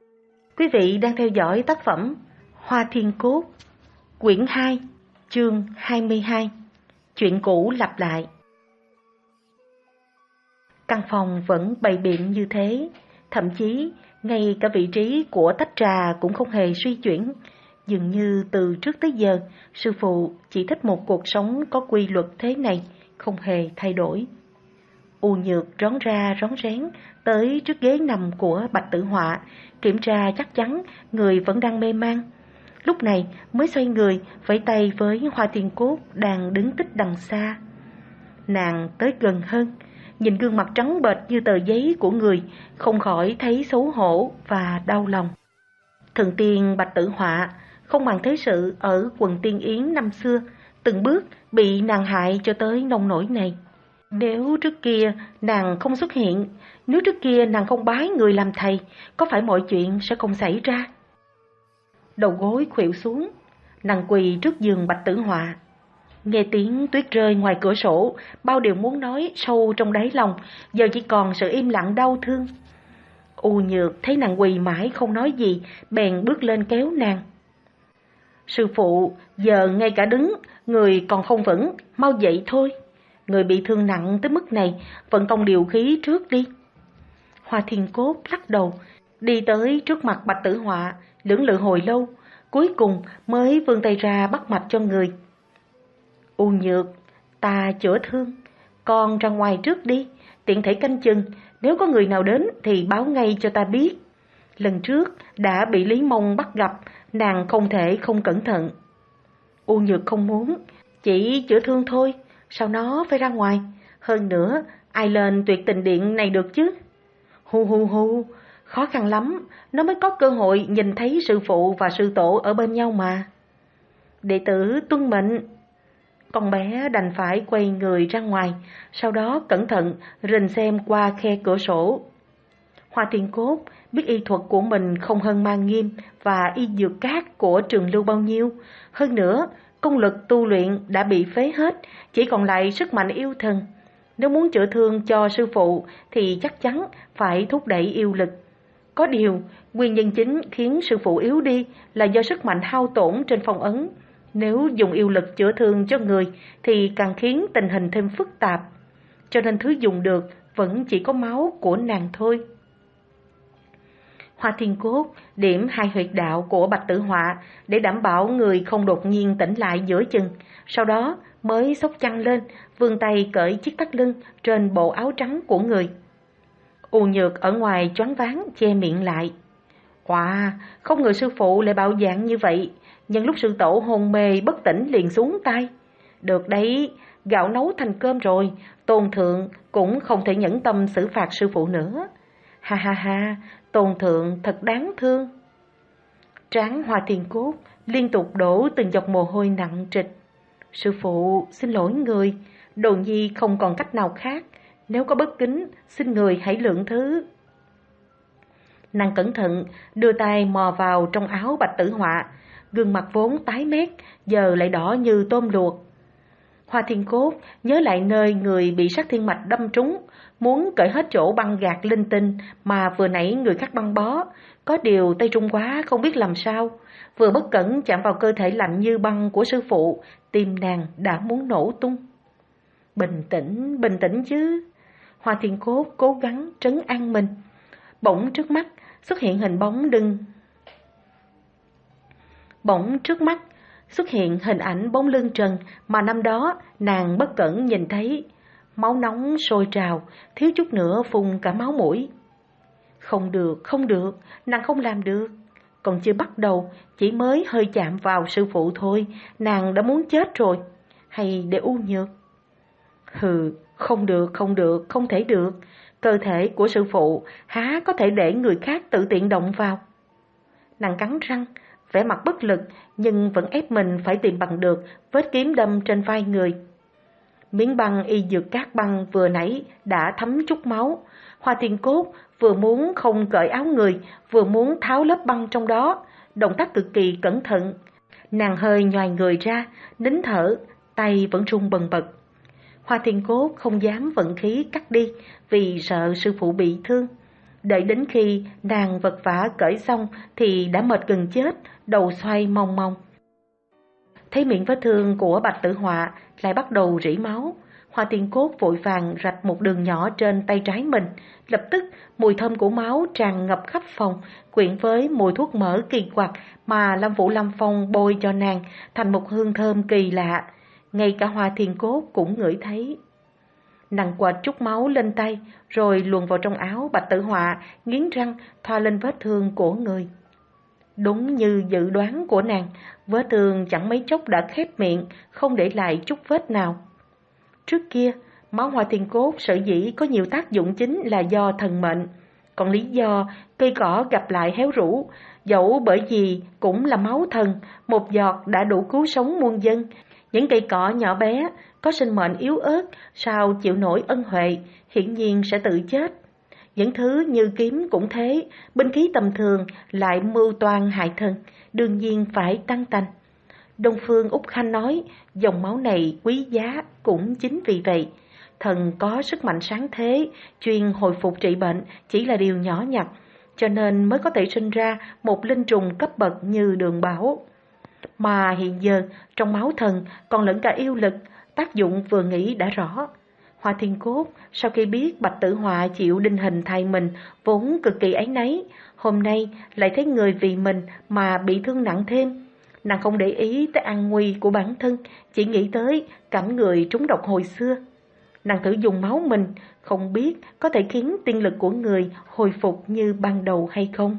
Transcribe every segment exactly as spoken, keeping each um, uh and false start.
Quý vị đang theo dõi tác phẩm Hoa Thiên Cốt, quyển hai, chương hai mươi hai, chuyện cũ lặp lại. Căn phòng vẫn bày biện như thế, thậm chí ngay cả vị trí của tách trà cũng không hề suy chuyển. Dường như từ trước tới giờ, sư phụ chỉ thích một cuộc sống có quy luật thế này, không hề thay đổi. U Nhược rón ra rón rén tới trước ghế nằm của Bạch Tử Họa, kiểm tra chắc chắn người vẫn đang mê man. Lúc này mới xoay người vẫy tay với Hoa Thiên Cốt đang đứng tích đằng xa. Nàng tới gần hơn, nhìn gương mặt trắng bệch như tờ giấy của người, không khỏi thấy xấu hổ và đau lòng. Thần tiên Bạch Tử Họa không màng thế sự ở quần Tiên Yến năm xưa, từng bước bị nàng hại cho tới nông nỗi này. Nếu trước kia nàng không xuất hiện, nếu trước kia nàng không bái người làm thầy, có phải mọi chuyện sẽ không xảy ra? Đầu gối khuỵu xuống, nàng quỳ trước giường Bạch Tử Họa. Nghe tiếng tuyết rơi ngoài cửa sổ, bao điều muốn nói sâu trong đáy lòng, giờ chỉ còn sự im lặng đau thương. U Nhược thấy nàng quỳ mãi không nói gì, bèn bước lên kéo nàng. Sư phụ, giờ ngay cả đứng, người còn không vững, mau dậy thôi. Người bị thương nặng tới mức này, vận công điều khí trước đi. Hoa Thiên Cốt lắc đầu, đi tới trước mặt Bạch Tử Họa, lưỡng lự hồi lâu, cuối cùng mới vươn tay ra bắt mạch cho người. U Nhược, ta chữa thương, con ra ngoài trước đi, tiện thể canh chừng, nếu có người nào đến thì báo ngay cho ta biết. Lần trước đã bị Lý Mông bắt gặp, nàng không thể không cẩn thận. U Nhược không muốn, chỉ chữa thương thôi, sao nó phải ra ngoài? Hơn nữa, ai lên tuyệt tình điện này được chứ? Hu hu hu, khó khăn lắm, nó mới có cơ hội nhìn thấy sư phụ và sư tổ ở bên nhau mà. Đệ tử tuân mệnh. Con bé đành phải quay người ra ngoài, sau đó cẩn thận rình xem qua khe cửa sổ. Hoa Thiên Cốt biết y thuật của mình không hơn Man Nghiêm và y dược cát của Trường Lưu bao nhiêu. Hơn nữa, công lực tu luyện đã bị phế hết, chỉ còn lại sức mạnh yêu thần. Nếu muốn chữa thương cho sư phụ thì chắc chắn phải thúc đẩy yêu lực. Có điều, nguyên nhân chính khiến sư phụ yếu đi là do sức mạnh hao tổn trên phong ấn. Nếu dùng yêu lực chữa thương cho người thì càng khiến tình hình thêm phức tạp. Cho nên thứ dùng được vẫn chỉ có máu của nàng thôi. Hoa Thiên Cốt điểm hai huyệt đạo của Bạch Tử Họa để đảm bảo người không đột nhiên tỉnh lại giữa chừng, sau đó mới xốc chăn lên, vươn tay cởi chiếc thắt lưng trên bộ áo trắng của người. U Nhược ở ngoài choáng váng che miệng lại. Wow, không ngờ sư phụ lại bạo dạn như vậy, nhân lúc sư tổ hôn mê bất tỉnh liền xuống tay. Được đấy, gạo nấu thành cơm rồi, Tôn thượng cũng không thể nhẫn tâm xử phạt sư phụ nữa. Ha ha ha, Tôn thượng thật đáng thương. Trán Hoa Thiên Cốt liên tục đổ từng giọt mồ hôi nặng trịch. Sư phụ, xin lỗi người, Đồ nhi không còn cách nào khác, nếu có bất kính, xin người hãy lượng thứ. Nàng cẩn thận đưa tay mò vào trong áo Bạch Tử Họa, gương mặt vốn tái mét, giờ lại đỏ như tôm luộc. Hoa Thiên Cốt nhớ lại nơi người bị sát thiên mạch đâm trúng, muốn cởi hết chỗ băng gạc linh tinh mà vừa nãy người khác băng bó. Có điều tay trung quá không biết làm sao, vừa bất cẩn chạm vào cơ thể lạnh như băng của sư phụ, tim nàng đã muốn nổ tung. Bình tĩnh, bình tĩnh chứ. Hoa Thiên Cốt cố gắng trấn an mình. Bỗng trước mắt xuất hiện hình bóng đưng. Bỗng trước mắt xuất hiện hình ảnh bóng lưng trần mà năm đó nàng bất cẩn nhìn thấy. Máu nóng sôi trào, thiếu chút nữa phun cả máu mũi. Không được, không được, nàng không làm được. Còn chưa bắt đầu, chỉ mới hơi chạm vào sư phụ thôi, nàng đã muốn chết rồi. Hay để U Nhược? Hừ, không được, không được, không thể được. Cơ thể của sư phụ há có thể để người khác tự tiện động vào. Nàng cắn răng, vẻ mặt bất lực, nhưng vẫn ép mình phải tìm bằng được vết kiếm đâm trên vai người. Miếng băng y dược cát băng vừa nãy đã thấm chút máu. Hoa Thiên Cốt vừa muốn không cởi áo người, vừa muốn tháo lớp băng trong đó, động tác cực kỳ cẩn thận. Nàng hơi nhoài người ra, nín thở, tay vẫn run bần bật. Hoa Thiên Cốt không dám vận khí cắt đi vì sợ sư phụ bị thương. Đợi đến khi nàng vật vã cởi xong thì đã mệt gần chết, đầu xoay mong mong. Thấy miệng vết thương của Bạch Tử Họa lại bắt đầu rỉ máu, Hoa Tiên Cốt vội vàng rạch một đường nhỏ trên tay trái mình. Lập tức mùi thơm của máu tràn ngập khắp phòng, quyện với mùi thuốc mỡ kỳ quặc mà Lâm Vũ Lâm Phong bôi cho nàng thành một hương thơm kỳ lạ. Ngay cả Hoa Tiên Cốt cũng ngửi thấy. Nàng quệt chút máu lên tay, rồi luồn vào trong áo Bạch Tử Họa, nghiến răng thoa lên vết thương của người. Đúng như dự đoán của nàng, vết thương chẳng mấy chốc đã khép miệng, không để lại chút vết nào. Trước kia, máu Hoa Tiên Cốt sở dĩ có nhiều tác dụng chính là do thần mệnh. Còn lý do cây cỏ gặp lại héo rũ, dẫu bởi vì cũng là máu thần, một giọt đã đủ cứu sống muôn dân. Những cây cỏ nhỏ bé, có sinh mệnh yếu ớt, sao chịu nổi ân huệ, hiển nhiên sẽ tự chết. Những thứ như kiếm cũng thế, binh khí tầm thường lại mưu toan hại thần, đương nhiên phải tăng tành. Đông Phương Úc Khanh nói, dòng máu này quý giá cũng chính vì vậy. Thần có sức mạnh sáng thế, chuyên hồi phục trị bệnh chỉ là điều nhỏ nhặt, cho nên mới có thể sinh ra một linh trùng cấp bậc như Đường Bảo. Mà hiện giờ trong máu thần còn lẫn cả yêu lực, tác dụng vừa nghĩ đã rõ. Hoa Tiên Cốt sau khi biết Bạch Tử Họa chịu đinh hình thay mình vốn cực kỳ áy náy, hôm nay lại thấy người vì mình mà bị thương nặng thêm. Nàng không để ý tới an nguy của bản thân, chỉ nghĩ tới cảnh người trúng độc hồi xưa. Nàng thử dùng máu mình, không biết có thể khiến tiên lực của người hồi phục như ban đầu hay không.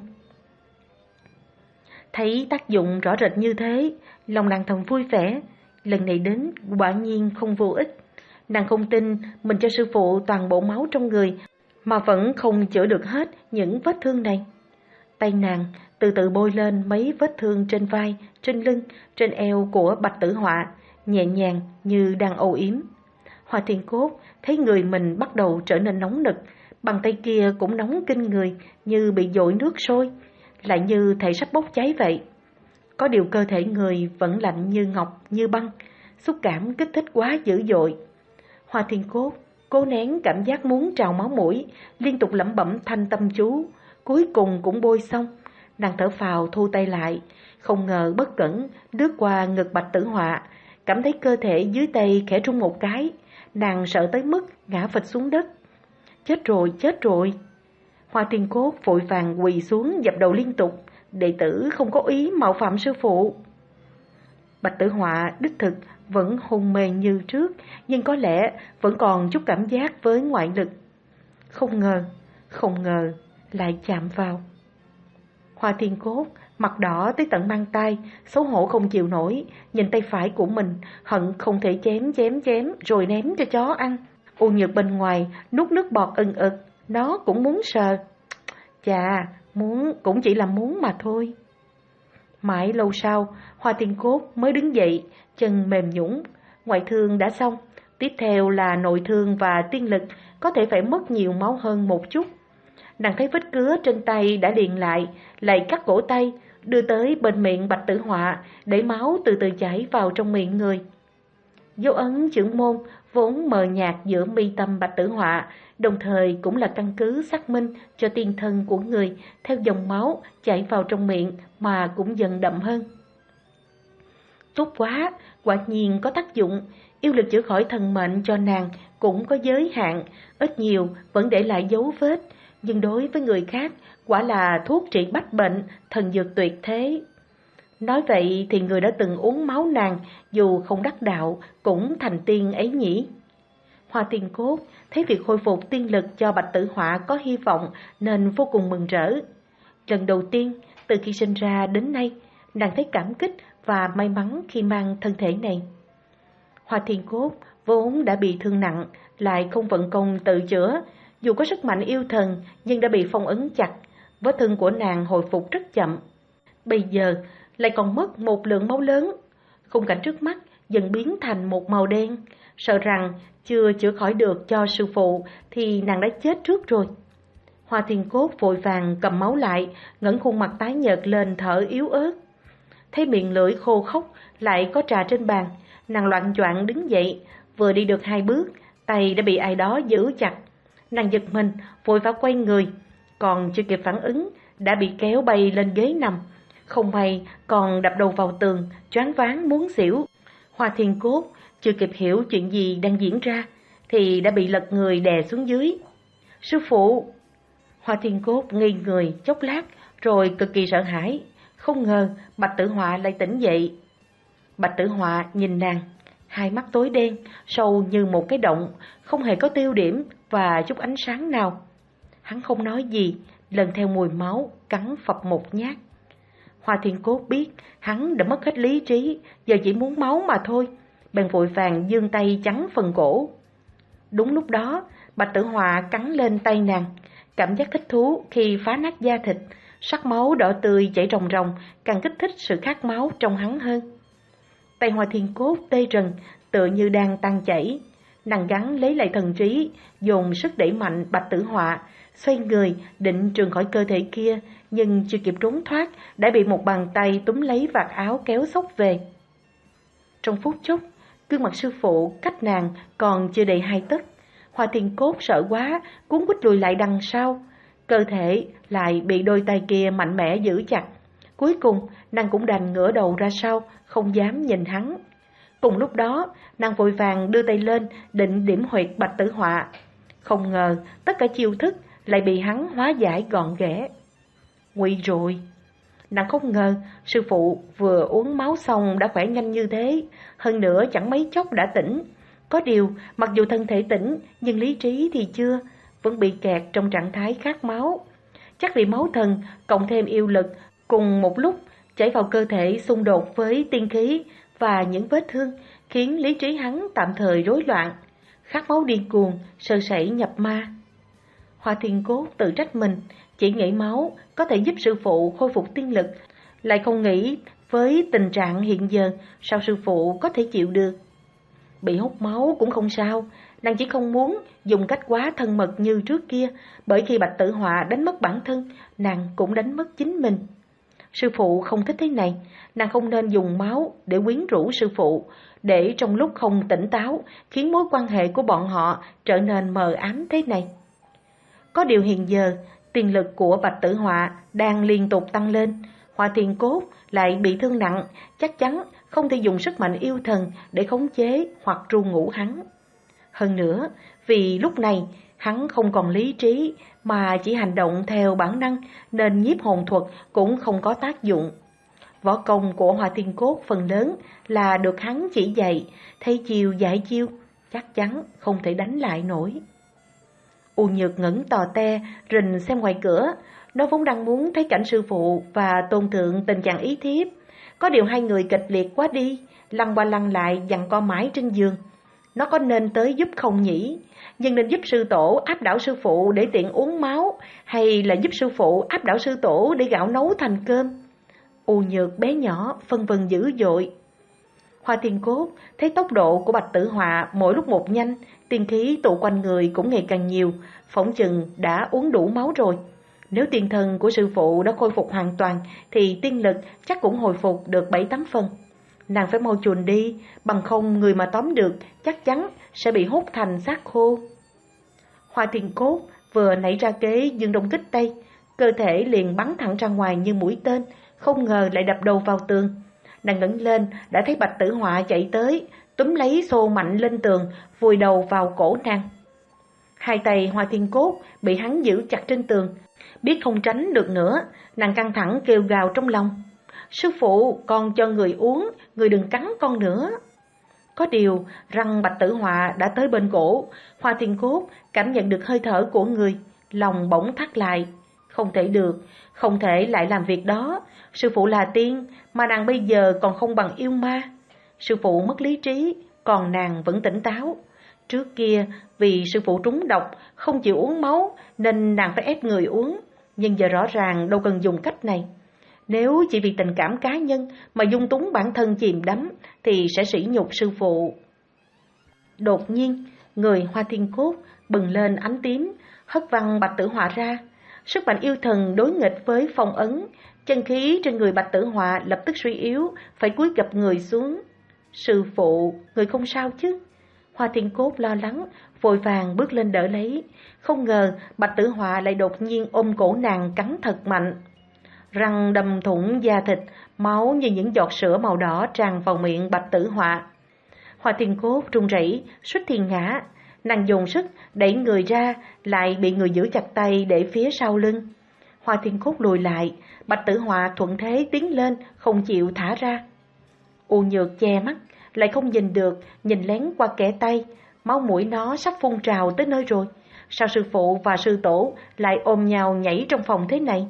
Thấy tác dụng rõ rệt như thế, lòng nàng thầm vui vẻ. Lần này đến quả nhiên không vô ích. Nàng không tin mình cho sư phụ toàn bộ máu trong người mà vẫn không chữa được hết những vết thương này. Tay nàng từ từ bôi lên mấy vết thương trên vai, trên lưng, trên eo của Bạch Tử Họa, nhẹ nhàng như đang âu yếm. Hoa Tiên Cốt thấy người mình bắt đầu trở nên nóng nực, bàn tay kia cũng nóng kinh người như bị dội nước sôi, lại như thể sắp bốc cháy vậy. Có điều cơ thể người vẫn lạnh như ngọc, như băng, xúc cảm kích thích quá dữ dội. Hoa Tiên Cốt cố nén cảm giác muốn trào máu mũi, liên tục lẩm bẩm thanh tâm chú, cuối cùng cũng bôi xong. Nàng thở phào thu tay lại, không ngờ bất cẩn lướt qua ngực Bạch Tử Họa, cảm thấy cơ thể dưới tay khẽ rung một cái, nàng sợ tới mức ngã phịch xuống đất. Chết rồi, chết rồi! Hoa Tiên Cốt vội vàng quỳ xuống dập đầu liên tục, đệ tử không có ý mạo phạm sư phụ. Bạch Tử Họa đích thực vẫn hôn mê như trước, nhưng có lẽ vẫn còn chút cảm giác với ngoại lực. Không ngờ, không ngờ lại chạm vào. Hoa Tiên Cốt mặt đỏ tới tận mang tay, xấu hổ không chịu nổi, nhìn tay phải của mình, hận không thể chém chém chém rồi ném cho chó ăn. U Nhược bên ngoài nuốt nước bọt ừng ực, nó cũng muốn sờ. Chà, muốn cũng chỉ là muốn mà thôi. Mãi lâu sau, Hoa Tiên Cốt mới đứng dậy, chân mềm nhũn. Ngoại thương đã xong, tiếp theo là nội thương và tiên lực, có thể phải mất nhiều máu hơn một chút. Nàng thấy vết cứa trên tay đã liền lại, lại cắt cổ tay, đưa tới bên miệng Bạch Tử Họa, để máu từ từ chảy vào trong miệng người. Dấu ấn chưởng môn vốn mờ nhạt giữa mi tâm Bạch Tử Họa, đồng thời cũng là căn cứ xác minh cho tiên thân của người theo dòng máu chảy vào trong miệng mà cũng dần đậm hơn. Tốt quá, quả nhiên có tác dụng, yêu lực chữa khỏi thần mệnh cho nàng cũng có giới hạn, ít nhiều vẫn để lại dấu vết, nhưng đối với người khác quả là thuốc trị bách bệnh, thần dược tuyệt thế. Nói vậy thì người đã từng uống máu nàng, dù không đắc đạo, cũng thành tiên ấy nhỉ. Hoa Tiên Cốt thấy việc khôi phục tiên lực cho Bạch Tử Họa có hy vọng nên vô cùng mừng rỡ. Lần đầu tiên từ khi sinh ra đến nay, nàng thấy cảm kích và may mắn khi mang thân thể này. Hoa Tiên Cốt vốn đã bị thương nặng, lại không vận công tự chữa, dù có sức mạnh yêu thần nhưng đã bị phong ấn chặt, vết thương của nàng hồi phục rất chậm. Bây giờ lại còn mất một lượng máu lớn, khung cảnh trước mắt dần biến thành một màu đen, sợ rằng chưa chữa khỏi được cho sư phụ thì nàng đã chết trước rồi. Hoa Tiên Cốt vội vàng cầm máu lại, ngẩng khuôn mặt tái nhợt lên thở yếu ớt. Thấy miệng lưỡi khô khốc, lại có trà trên bàn, nàng loạng choạng đứng dậy, vừa đi được hai bước, tay đã bị ai đó giữ chặt. Nàng giật mình, vội vã quay người, còn chưa kịp phản ứng đã bị kéo bay lên ghế nằm. Không may còn đập đầu vào tường, choáng váng muốn xỉu. Hoa Thiên Cốt chưa kịp hiểu chuyện gì đang diễn ra thì đã bị lật người đè xuống dưới. Sư phụ! Hoa Thiên Cốt ngây người chốc lát rồi cực kỳ sợ hãi. Không ngờ Bạch Tử Họa lại tỉnh dậy. Bạch Tử Họa nhìn nàng, hai mắt tối đen, sâu như một cái động, không hề có tiêu điểm và chút ánh sáng nào. Hắn không nói gì, lần theo mùi máu, cắn phập một nhát. Hoa Thiên Cốt biết hắn đã mất hết lý trí, giờ chỉ muốn máu mà thôi, bèn vội vàng giương tay chắn phần cổ. Đúng lúc đó, Bạch Tử Họa cắn lên tay nàng, cảm giác thích thú khi phá nát da thịt, sắc máu đỏ tươi chảy ròng ròng, càng kích thích sự khát máu trong hắn hơn. Tay Hoa Thiên Cốt tê rần, tựa như đang tan chảy. Nàng gắng lấy lại thần trí, dồn sức đẩy mạnh Bạch Tử Họa, xoay người định trườn khỏi cơ thể kia, nhưng chưa kịp trốn thoát đã bị một bàn tay túm lấy vạt áo kéo xốc về. Trong phút chốc, gương mặt sư phụ cách nàng còn chưa đầy hai tấc. Hoa Thiên Cốt sợ quá, cuốn quýt lùi lại đằng sau, cơ thể lại bị đôi tay kia mạnh mẽ giữ chặt. Cuối cùng nàng cũng đành ngửa đầu ra sau, không dám nhìn hắn. Cùng lúc đó, nàng vội vàng đưa tay lên định điểm huyệt Bạch Tử Họa. Không ngờ tất cả chiêu thức lại bị hắn hóa giải gọn ghẽ. Nguy rồi! Nàng không ngờ sư phụ vừa uống máu xong đã khỏe nhanh như thế, hơn nữa chẳng mấy chốc đã tỉnh. Có điều, mặc dù thân thể tỉnh, nhưng lý trí thì chưa, vẫn bị kẹt trong trạng thái khát máu. Chắc vì máu thần cộng thêm yêu lực cùng một lúc chảy vào cơ thể xung đột với tiên khí và những vết thương, khiến lý trí hắn tạm thời rối loạn. Khát máu điên cuồng, sơ sẩy nhập ma. Hoa Thiên Cốt tự trách mình, chỉ nghĩ máu có thể giúp sư phụ khôi phục tiên lực, lại không nghĩ với tình trạng hiện giờ sao sư phụ có thể chịu được. Bị hút máu cũng không sao, nàng chỉ không muốn dùng cách quá thân mật như trước kia, bởi khi Bạch Tử Họa đánh mất bản thân, nàng cũng đánh mất chính mình. Sư phụ không thích thế này, nàng không nên dùng máu để quyến rũ sư phụ, để trong lúc không tỉnh táo khiến mối quan hệ của bọn họ trở nên mờ ám thế này. Có điều hiện giờ, tiền lực của Bạch Tử Họa đang liên tục tăng lên, Hoa Thiên Cốt lại bị thương nặng, chắc chắn không thể dùng sức mạnh yêu thần để khống chế hoặc ru ngủ hắn. Hơn nữa, vì lúc này hắn không còn lý trí mà chỉ hành động theo bản năng, nên nhiếp hồn thuật cũng không có tác dụng. Võ công của Hoa Thiên Cốt phần lớn là được hắn chỉ dạy, thay chiêu giải chiêu, chắc chắn không thể đánh lại nổi. U Nhược ngẩng tò te rình xem ngoài cửa, nó vốn đang muốn thấy cảnh sư phụ và tôn thượng tình trạng ý thiếp. Có điều hai người kịch liệt quá đi, lăn qua lăn lại giằng co mãi trên giường. Nó có nên tới giúp không nhỉ? Nhưng nên giúp sư tổ áp đảo sư phụ để tiện uống máu, hay là giúp sư phụ áp đảo sư tổ để gạo nấu thành cơm? U Nhược bé nhỏ phân vân dữ dội. Hoa Thiên Cốt thấy tốc độ của Bạch Tử Họa mỗi lúc một nhanh, tiên khí tụ quanh người cũng ngày càng nhiều, phỏng chừng đã uống đủ máu rồi. Nếu tiên thần của sư phụ đã khôi phục hoàn toàn thì tiên lực chắc cũng hồi phục được bảy tám phần. Nàng phải mau chuồn đi, bằng không người mà tóm được chắc chắn sẽ bị hút thành xác khô. Hoa Thiên Cốt vừa nảy ra kế dương đông kích tây, cơ thể liền bắn thẳng ra ngoài như mũi tên, không ngờ lại đập đầu vào tường. Nàng ngẩng lên đã thấy Bạch Tử Họa chạy tới, túm lấy xô mạnh lên tường, vùi đầu vào cổ nàng. Hai tay Hoa Thiên Cốt bị hắn giữ chặt trên tường, biết không tránh được nữa, nàng căng thẳng kêu gào trong lòng. Sư phụ, con cho người uống, người đừng cắn con nữa. Có điều, răng Bạch Tử Họa đã tới bên cổ, Hoa Thiên Cốt cảm nhận được hơi thở của người, lòng bỗng thắt lại. Không thể được, không thể lại làm việc đó. Sư phụ là tiên, mà nàng bây giờ còn không bằng yêu ma. Sư phụ mất lý trí, còn nàng vẫn tỉnh táo. Trước kia, vì sư phụ trúng độc, không chịu uống máu, nên nàng phải ép người uống. Nhưng giờ rõ ràng đâu cần dùng cách này. Nếu chỉ vì tình cảm cá nhân mà dung túng bản thân chìm đắm, thì sẽ sỉ nhục sư phụ. Đột nhiên, người Hoa Thiên Cốt bừng lên ánh tím, hất văng Bạch Tử Họa ra. Sức mạnh yêu thần đối nghịch với phong ấn, chân khí trên người Bạch Tử Họa lập tức suy yếu, phải cúi gập người xuống. Sư phụ, người không sao chứ? Hoa Thiên Cốt lo lắng, vội vàng bước lên đỡ lấy. Không ngờ Bạch Tử Họa lại đột nhiên ôm cổ nàng cắn thật mạnh. Răng đâm thủng da thịt, máu như những giọt sữa màu đỏ tràn vào miệng Bạch Tử Họa. Hoa Thiên Cốt run rẩy, suýt thì ngã. Nàng dùng sức đẩy người ra, lại bị người giữ chặt tay để phía sau lưng. Hoa Thiên Cốt lùi lại, Bạch Tử Họa thuận thế tiến lên, không chịu thả ra. U Nhược che mắt, lại không nhìn được, nhìn lén qua kẽ tay, máu mũi nó sắp phun trào tới nơi rồi. Sao sư phụ và sư tổ lại ôm nhau nhảy trong phòng thế này?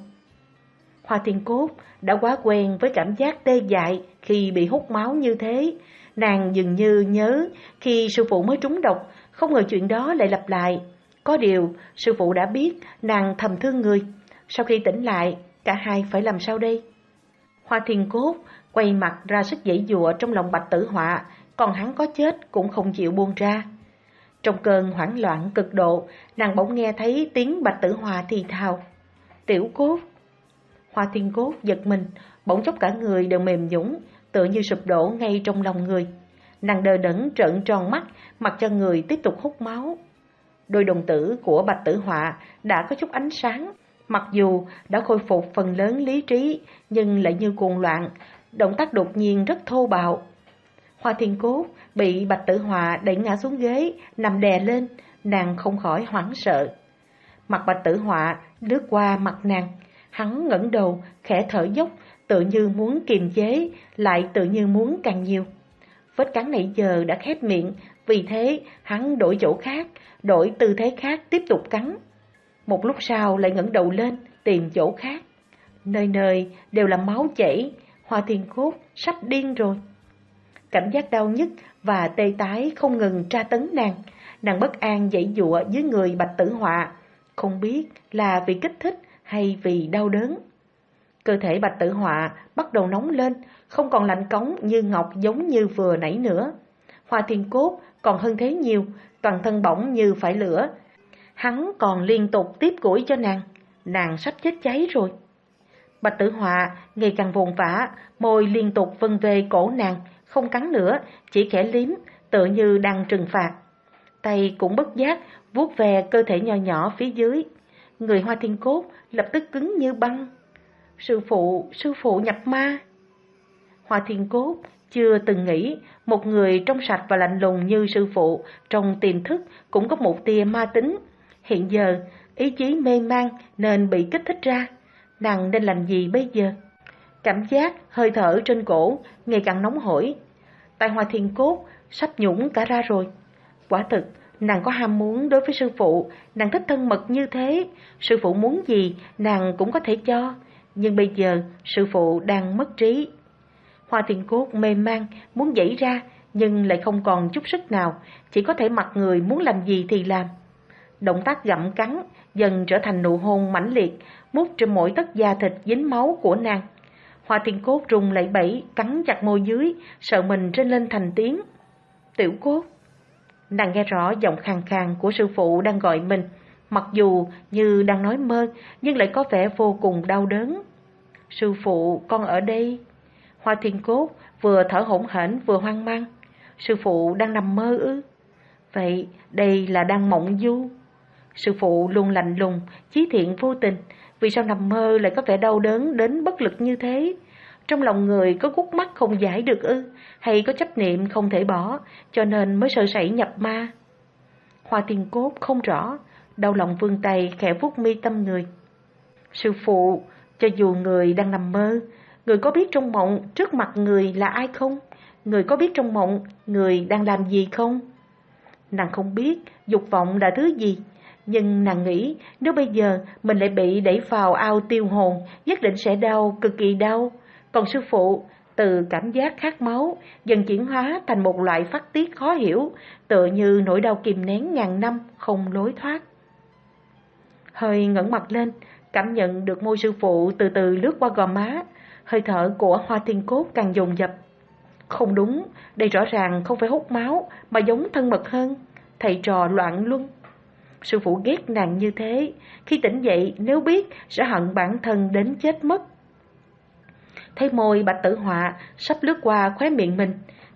Hoa Thiên Cốt đã quá quen với cảm giác tê dại khi bị hút máu như thế. Nàng dường như nhớ khi sư phụ mới trúng độc, không ngờ chuyện đó lại lặp lại. Có điều, sư phụ đã biết nàng thầm thương người. Sau khi tỉnh lại, cả hai phải làm sao đây? Hoa Thiên Cốt quay mặt ra sức giãy giụa trong lòng Bạch Tử Họa, còn hắn có chết cũng không chịu buông ra. Trong cơn hoảng loạn cực độ, nàng bỗng nghe thấy tiếng Bạch Tử Họa thì thào: "Tiểu Cốt." Hoa Thiên Cốt giật mình, bỗng chốc cả người đều mềm nhũn, tựa như sụp đổ ngay trong lòng người. Nàng đờ đẫn trợn tròn mắt, mặc cho người tiếp tục hút máu. Đôi đồng tử của Bạch Tử Họa đã có chút ánh sáng, mặc dù đã khôi phục phần lớn lý trí, nhưng lại như cuồng loạn, động tác đột nhiên rất thô bạo. Hoa Thiên Cốt bị Bạch Tử Họa đẩy ngã xuống ghế, nằm đè lên, nàng không khỏi hoảng sợ. Mặt Bạch Tử Họa lướt qua mặt nàng, hắn ngẩng đầu, khẽ thở dốc, tự như muốn kiềm chế, lại tự như muốn càng nhiều. Vết cắn nãy giờ đã khép miệng, vì thế hắn đổi chỗ khác, đổi tư thế khác tiếp tục cắn. Một lúc sau lại ngẩng đầu lên, tìm chỗ khác. Nơi nơi đều là máu chảy, Hoa Thiên Cốt sắp điên rồi. Cảm giác đau nhức và tê tái không ngừng tra tấn nàng. Nàng bất an giãy giụa dưới người Bạch Tử Họa, không biết là vì kích thích hay vì đau đớn. Cơ thể Bạch Tử Họa bắt đầu nóng lên, không còn lạnh cống như ngọc giống như vừa nãy nữa. Hoa Thiên Cốt còn hơn thế nhiều, toàn thân bỏng như phải lửa. Hắn còn liên tục tiếp củi cho nàng, nàng sắp chết cháy rồi. Bạch Tử Họa ngày càng vồn vã, môi liên tục vân về cổ nàng, không cắn nữa, chỉ khẽ liếm, tựa như đang trừng phạt. Tay cũng bất giác vuốt về cơ thể nhỏ nhỏ phía dưới. Người Hoa Thiên Cốt lập tức cứng như băng. Sư phụ, sư phụ nhập ma. Hoa Thiên Cốt chưa từng nghĩ một người trong sạch và lạnh lùng như sư phụ trong tiềm thức cũng có một tia ma tính. Hiện giờ ý chí mê man nên bị kích thích ra. Nàng nên làm gì bây giờ? Cảm giác hơi thở trên cổ ngày càng nóng hổi. Tại Hoa Thiên Cốt sắp nhũng cả ra rồi. Quả thực nàng có ham muốn đối với sư phụ, nàng thích thân mật như thế. Sư phụ muốn gì nàng cũng có thể cho. Nhưng bây giờ sư phụ đang mất trí. Hoa Thiên Cốt mê man muốn giãy ra, nhưng lại không còn chút sức nào, chỉ có thể mặc người muốn làm gì thì làm. Động tác gặm cắn dần trở thành nụ hôn mãnh liệt, mút trên mỗi tấc da thịt dính máu của nàng. Hoa Thiên Cốt run lẩy bẩy, cắn chặt môi dưới, sợ mình rên lên thành tiếng. Tiểu Cốt. Nàng nghe rõ giọng khàn khàn của sư phụ đang gọi mình, mặc dù như đang nói mơ, nhưng lại có vẻ vô cùng đau đớn. Sư phụ, con ở đây. Hoa Thiên Cốt vừa thở hổn hển vừa hoang mang. Sư phụ đang nằm mơ ư? Vậy đây là đang mộng du? Sư phụ luôn lạnh lùng, chí thiện vô tình, vì sao nằm mơ lại có vẻ đau đớn đến bất lực như thế? Trong lòng người có khúc mắc không giải được ư? Hay có chấp niệm không thể bỏ, cho nên mới sợ sẩy nhập ma? Hoa Thiên Cốt không rõ, đau lòng vươn tay khẽ vuốt mi tâm người. Sư phụ, cho dù người đang nằm mơ, người có biết trong mộng trước mặt người là ai không? Người có biết trong mộng người đang làm gì không? Nàng không biết dục vọng là thứ gì, nhưng nàng nghĩ nếu bây giờ mình lại bị đẩy vào ao tiêu hồn, nhất định sẽ đau, cực kỳ đau. Còn sư phụ, từ cảm giác khát máu dần chuyển hóa thành một loại phát tiết khó hiểu, tựa như nỗi đau kìm nén ngàn năm không lối thoát. Hơi ngẩng mặt lên, cảm nhận được môi sư phụ từ từ lướt qua gò má, hơi thở của Hoa Thiên Cốt càng dồn dập. Không đúng, đây rõ ràng không phải hút máu, mà giống thân mật hơn, thầy trò loạn luân. Sư phụ ghét nàng như thế, khi tỉnh dậy nếu biết sẽ hận bản thân đến chết mất. Thấy môi Bạch Tử Họa sắp lướt qua khóe miệng mình,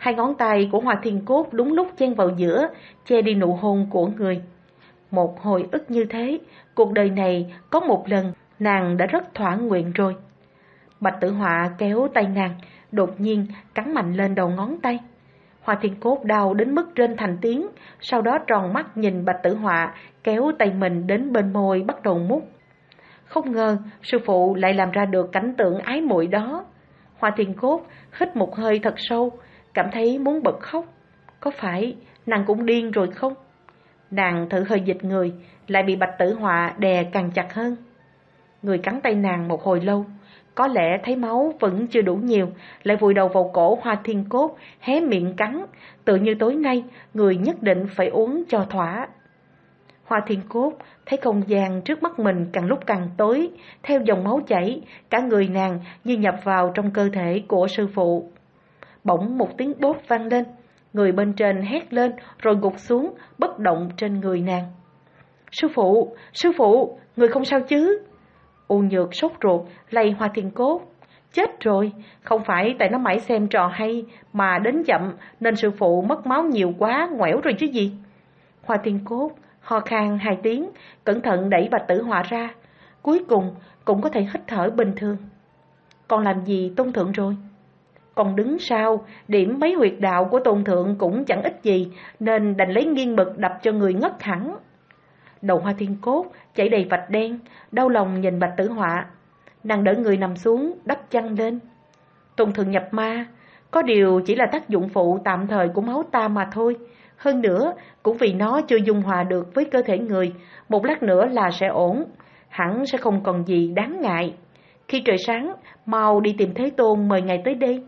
Hai ngón tay của Hoa Thiên Cốt đúng lúc chen vào giữa, che đi nụ hôn của người. Một hồi ức như thế, cuộc đời này có một lần nàng đã rất thỏa nguyện rồi. Bạch Tử Họa kéo tay nàng, đột nhiên cắn mạnh lên đầu ngón tay. Hoa Thiên Cốt đau đến mức rên thành tiếng, sau đó tròn mắt nhìn Bạch Tử Họa kéo tay mình đến bên môi bắt đầu mút. Không ngờ sư phụ lại làm ra được cảnh tượng ái muội đó. Hoa Thiên Cốt hít một hơi thật sâu, cảm thấy muốn bật khóc. Có phải nàng cũng điên rồi không? Nàng thử hơi dịch người, lại bị Bạch Tử Họa đè càng chặt hơn. Người cắn tay nàng một hồi lâu, có lẽ thấy máu vẫn chưa đủ nhiều, lại vùi đầu vào cổ Hoa Thiên Cốt, hé miệng cắn, tự như tối nay người nhất định phải uống cho thỏa. Hoa Thiên Cốt thấy không gian trước mắt mình càng lúc càng tối, theo dòng máu chảy, cả người nàng như nhập vào trong cơ thể của sư phụ. Bỗng một tiếng bốp vang lên, người bên trên hét lên rồi gục xuống, bất động trên người nàng. Sư phụ, sư phụ, người không sao chứ? U Nhược sốt ruột lay Hoa Thiên Cốt. Chết rồi, không phải tại nó mãi xem trò hay mà đến chậm nên sư phụ mất máu nhiều quá, ngoẻo rồi chứ gì. Hoa Thiên Cốt ho khan hai tiếng, cẩn thận đẩy Bạch Tử Họa ra, cuối cùng cũng có thể hít thở bình thường. Còn làm gì Tôn Thượng rồi? Còn đứng sau, điểm mấy huyệt đạo của Tôn Thượng cũng chẳng ít gì, nên đành lấy nghiêng mực đập cho người ngất hẳn. Đầu Hoa Thiên Cốt chảy đầy vạch đen, đau lòng nhìn Bạch Tử Họa. Nàng đỡ người nằm xuống, đắp chăn lên. Tôn Thượng nhập ma, có điều chỉ là tác dụng phụ tạm thời của máu ta mà thôi. Hơn nữa, cũng vì nó chưa dung hòa được với cơ thể người, một lát nữa là sẽ ổn, hẳn sẽ không còn gì đáng ngại. Khi trời sáng, mau đi tìm Thế Tôn mời ngài tới đây.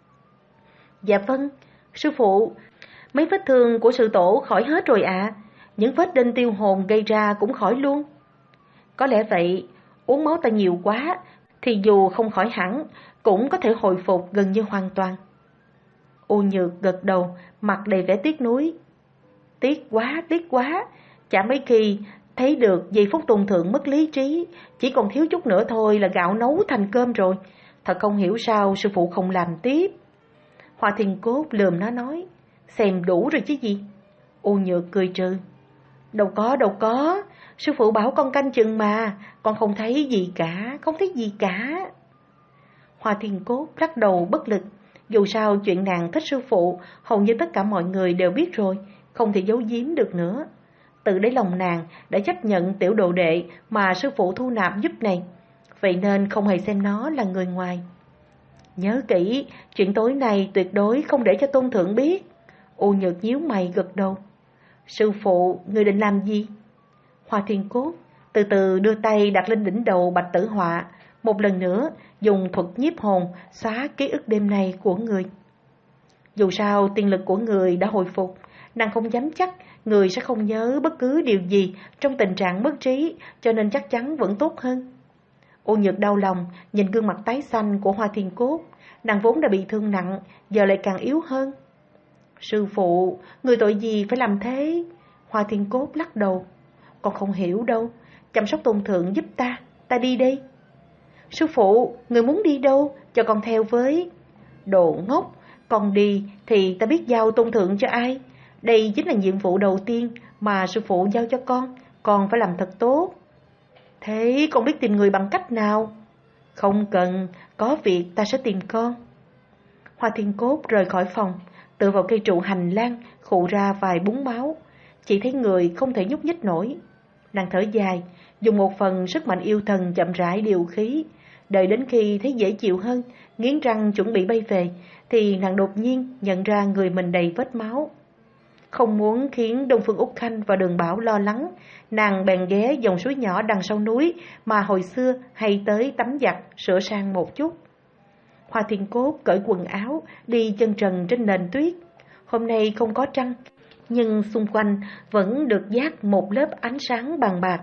Dạ vâng, sư phụ, mấy vết thương của sư tổ khỏi hết rồi ạ, à. Những vết đinh tiêu hồn gây ra cũng khỏi luôn. Có lẽ vậy, uống máu ta nhiều quá, thì dù không khỏi hẳn, cũng có thể hồi phục gần như hoàn toàn. U Nhược gật đầu, mặt đầy vẻ tiếc nuối. Tiếc quá, tiếc quá, chả mấy khi thấy được giây phút Tôn Thượng mất lý trí, chỉ còn thiếu chút nữa thôi là gạo nấu thành cơm rồi. Thật không hiểu sao sư phụ không làm tiếp. Hoa Thiên Cốt lườm nó nói, xem đủ rồi chứ gì. U Nhược cười trừ, đâu có, đâu có, sư phụ bảo con canh chừng mà, con không thấy gì cả, không thấy gì cả. Hoa Thiên Cốt lắc đầu bất lực, dù sao chuyện nàng thích sư phụ, hầu như tất cả mọi người đều biết rồi, không thể giấu giếm được nữa. Từ đáy lòng nàng đã chấp nhận tiểu đồ đệ mà sư phụ thu nạp giúp này, vậy nên không hề xem nó là người ngoài. Nhớ kỹ, chuyện tối nay tuyệt đối không để cho Tôn Thượng biết. U Nhược nhíu mày gật đầu. Sư phụ, người định làm gì? Hoa Thiên Cốt từ từ đưa tay đặt lên đỉnh đầu Bạch Tử Họa, một lần nữa dùng thuật nhiếp hồn xóa ký ức đêm nay của người. Dù sao tiên lực của người đã hồi phục, nàng không dám chắc người sẽ không nhớ bất cứ điều gì trong tình trạng mất trí, cho nên chắc chắn vẫn tốt hơn. U Nhược đau lòng nhìn gương mặt tái xanh của Hoa Thiên Cốt, nàng vốn đã bị thương nặng, giờ lại càng yếu hơn. Sư phụ, người tội gì phải làm thế? Hoa Thiên Cốt lắc đầu. Con không hiểu đâu, chăm sóc Tôn Thượng giúp ta, ta đi đây. Sư phụ, người muốn đi đâu, cho con theo với. Đồ ngốc, con đi thì ta biết giao Tôn Thượng cho ai? Đây chính là nhiệm vụ đầu tiên mà sư phụ giao cho con, con phải làm thật tốt. Thế con biết tìm người bằng cách nào? Không cần, có việc ta sẽ tìm con. Hoa Thiên Cốt rời khỏi phòng, tựa vào cây trụ hành lang, khụ ra vài búng máu. Chỉ thấy người không thể nhúc nhích nổi. Nàng thở dài, dùng một phần sức mạnh yêu thần chậm rãi điều khí. Đợi đến khi thấy dễ chịu hơn, nghiến răng chuẩn bị bay về, thì nàng đột nhiên nhận ra người mình đầy vết máu. Không muốn khiến Đông Phương Úc Khanh và Đường Bảo lo lắng, nàng bèn ghé dòng suối nhỏ đằng sau núi mà hồi xưa hay tới tắm giặt sửa sang một chút. Hoa Thiên Cốt cởi quần áo, đi chân trần trên nền tuyết. Hôm nay không có trăng, nhưng xung quanh vẫn được dát một lớp ánh sáng bằng bạc.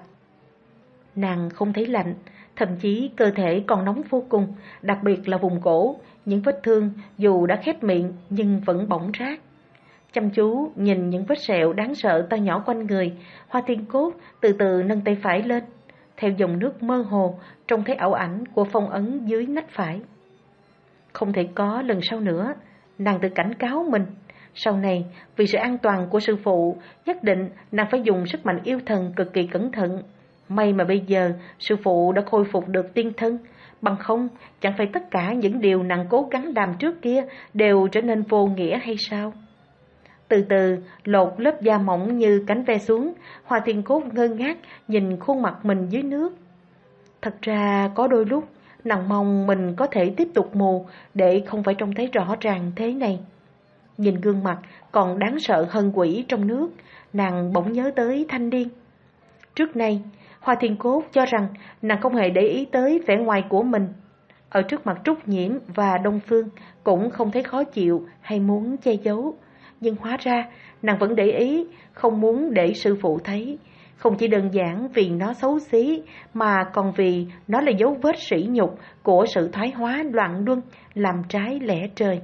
Nàng không thấy lạnh, thậm chí cơ thể còn nóng vô cùng, đặc biệt là vùng cổ, những vết thương dù đã khép miệng nhưng vẫn bỏng rát. Chăm chú nhìn những vết sẹo đáng sợ to nhỏ quanh người, Hoa Thiên Cốt từ từ nâng tay phải lên, theo dòng nước mơ hồ trông thấy ảo ảnh của phong ấn dưới nách phải. Không thể có lần sau nữa, Nàng tự cảnh cáo mình, sau này vì sự an toàn của sư phụ, nhất định nàng phải dùng sức mạnh yêu thần cực kỳ cẩn thận. May mà bây giờ sư phụ đã khôi phục được tiên thân, bằng không chẳng phải tất cả những điều nàng cố gắng làm trước kia đều trở nên vô nghĩa hay sao? Từ từ lột lớp da mỏng như cánh ve xuống, Hoa Thiên Cốt ngơ ngác nhìn khuôn mặt mình dưới nước. Thật ra có đôi lúc nàng mong mình có thể tiếp tục mù để không phải trông thấy rõ ràng thế này. Nhìn gương mặt còn đáng sợ hơn quỷ trong nước, nàng bỗng nhớ tới Thanh Điên. Trước nay, Hoa Thiên Cốt cho rằng nàng không hề để ý tới vẻ ngoài của mình. Ở trước mặt Trúc Nhiễm và Đông Phương cũng không thấy khó chịu hay muốn che giấu. Nhưng hóa ra nàng vẫn để ý, không muốn để sư phụ thấy. Không chỉ đơn giản vì nó xấu xí, mà còn vì nó là dấu vết sỉ nhục của sự thoái hóa loạn luân, làm trái lẽ trời.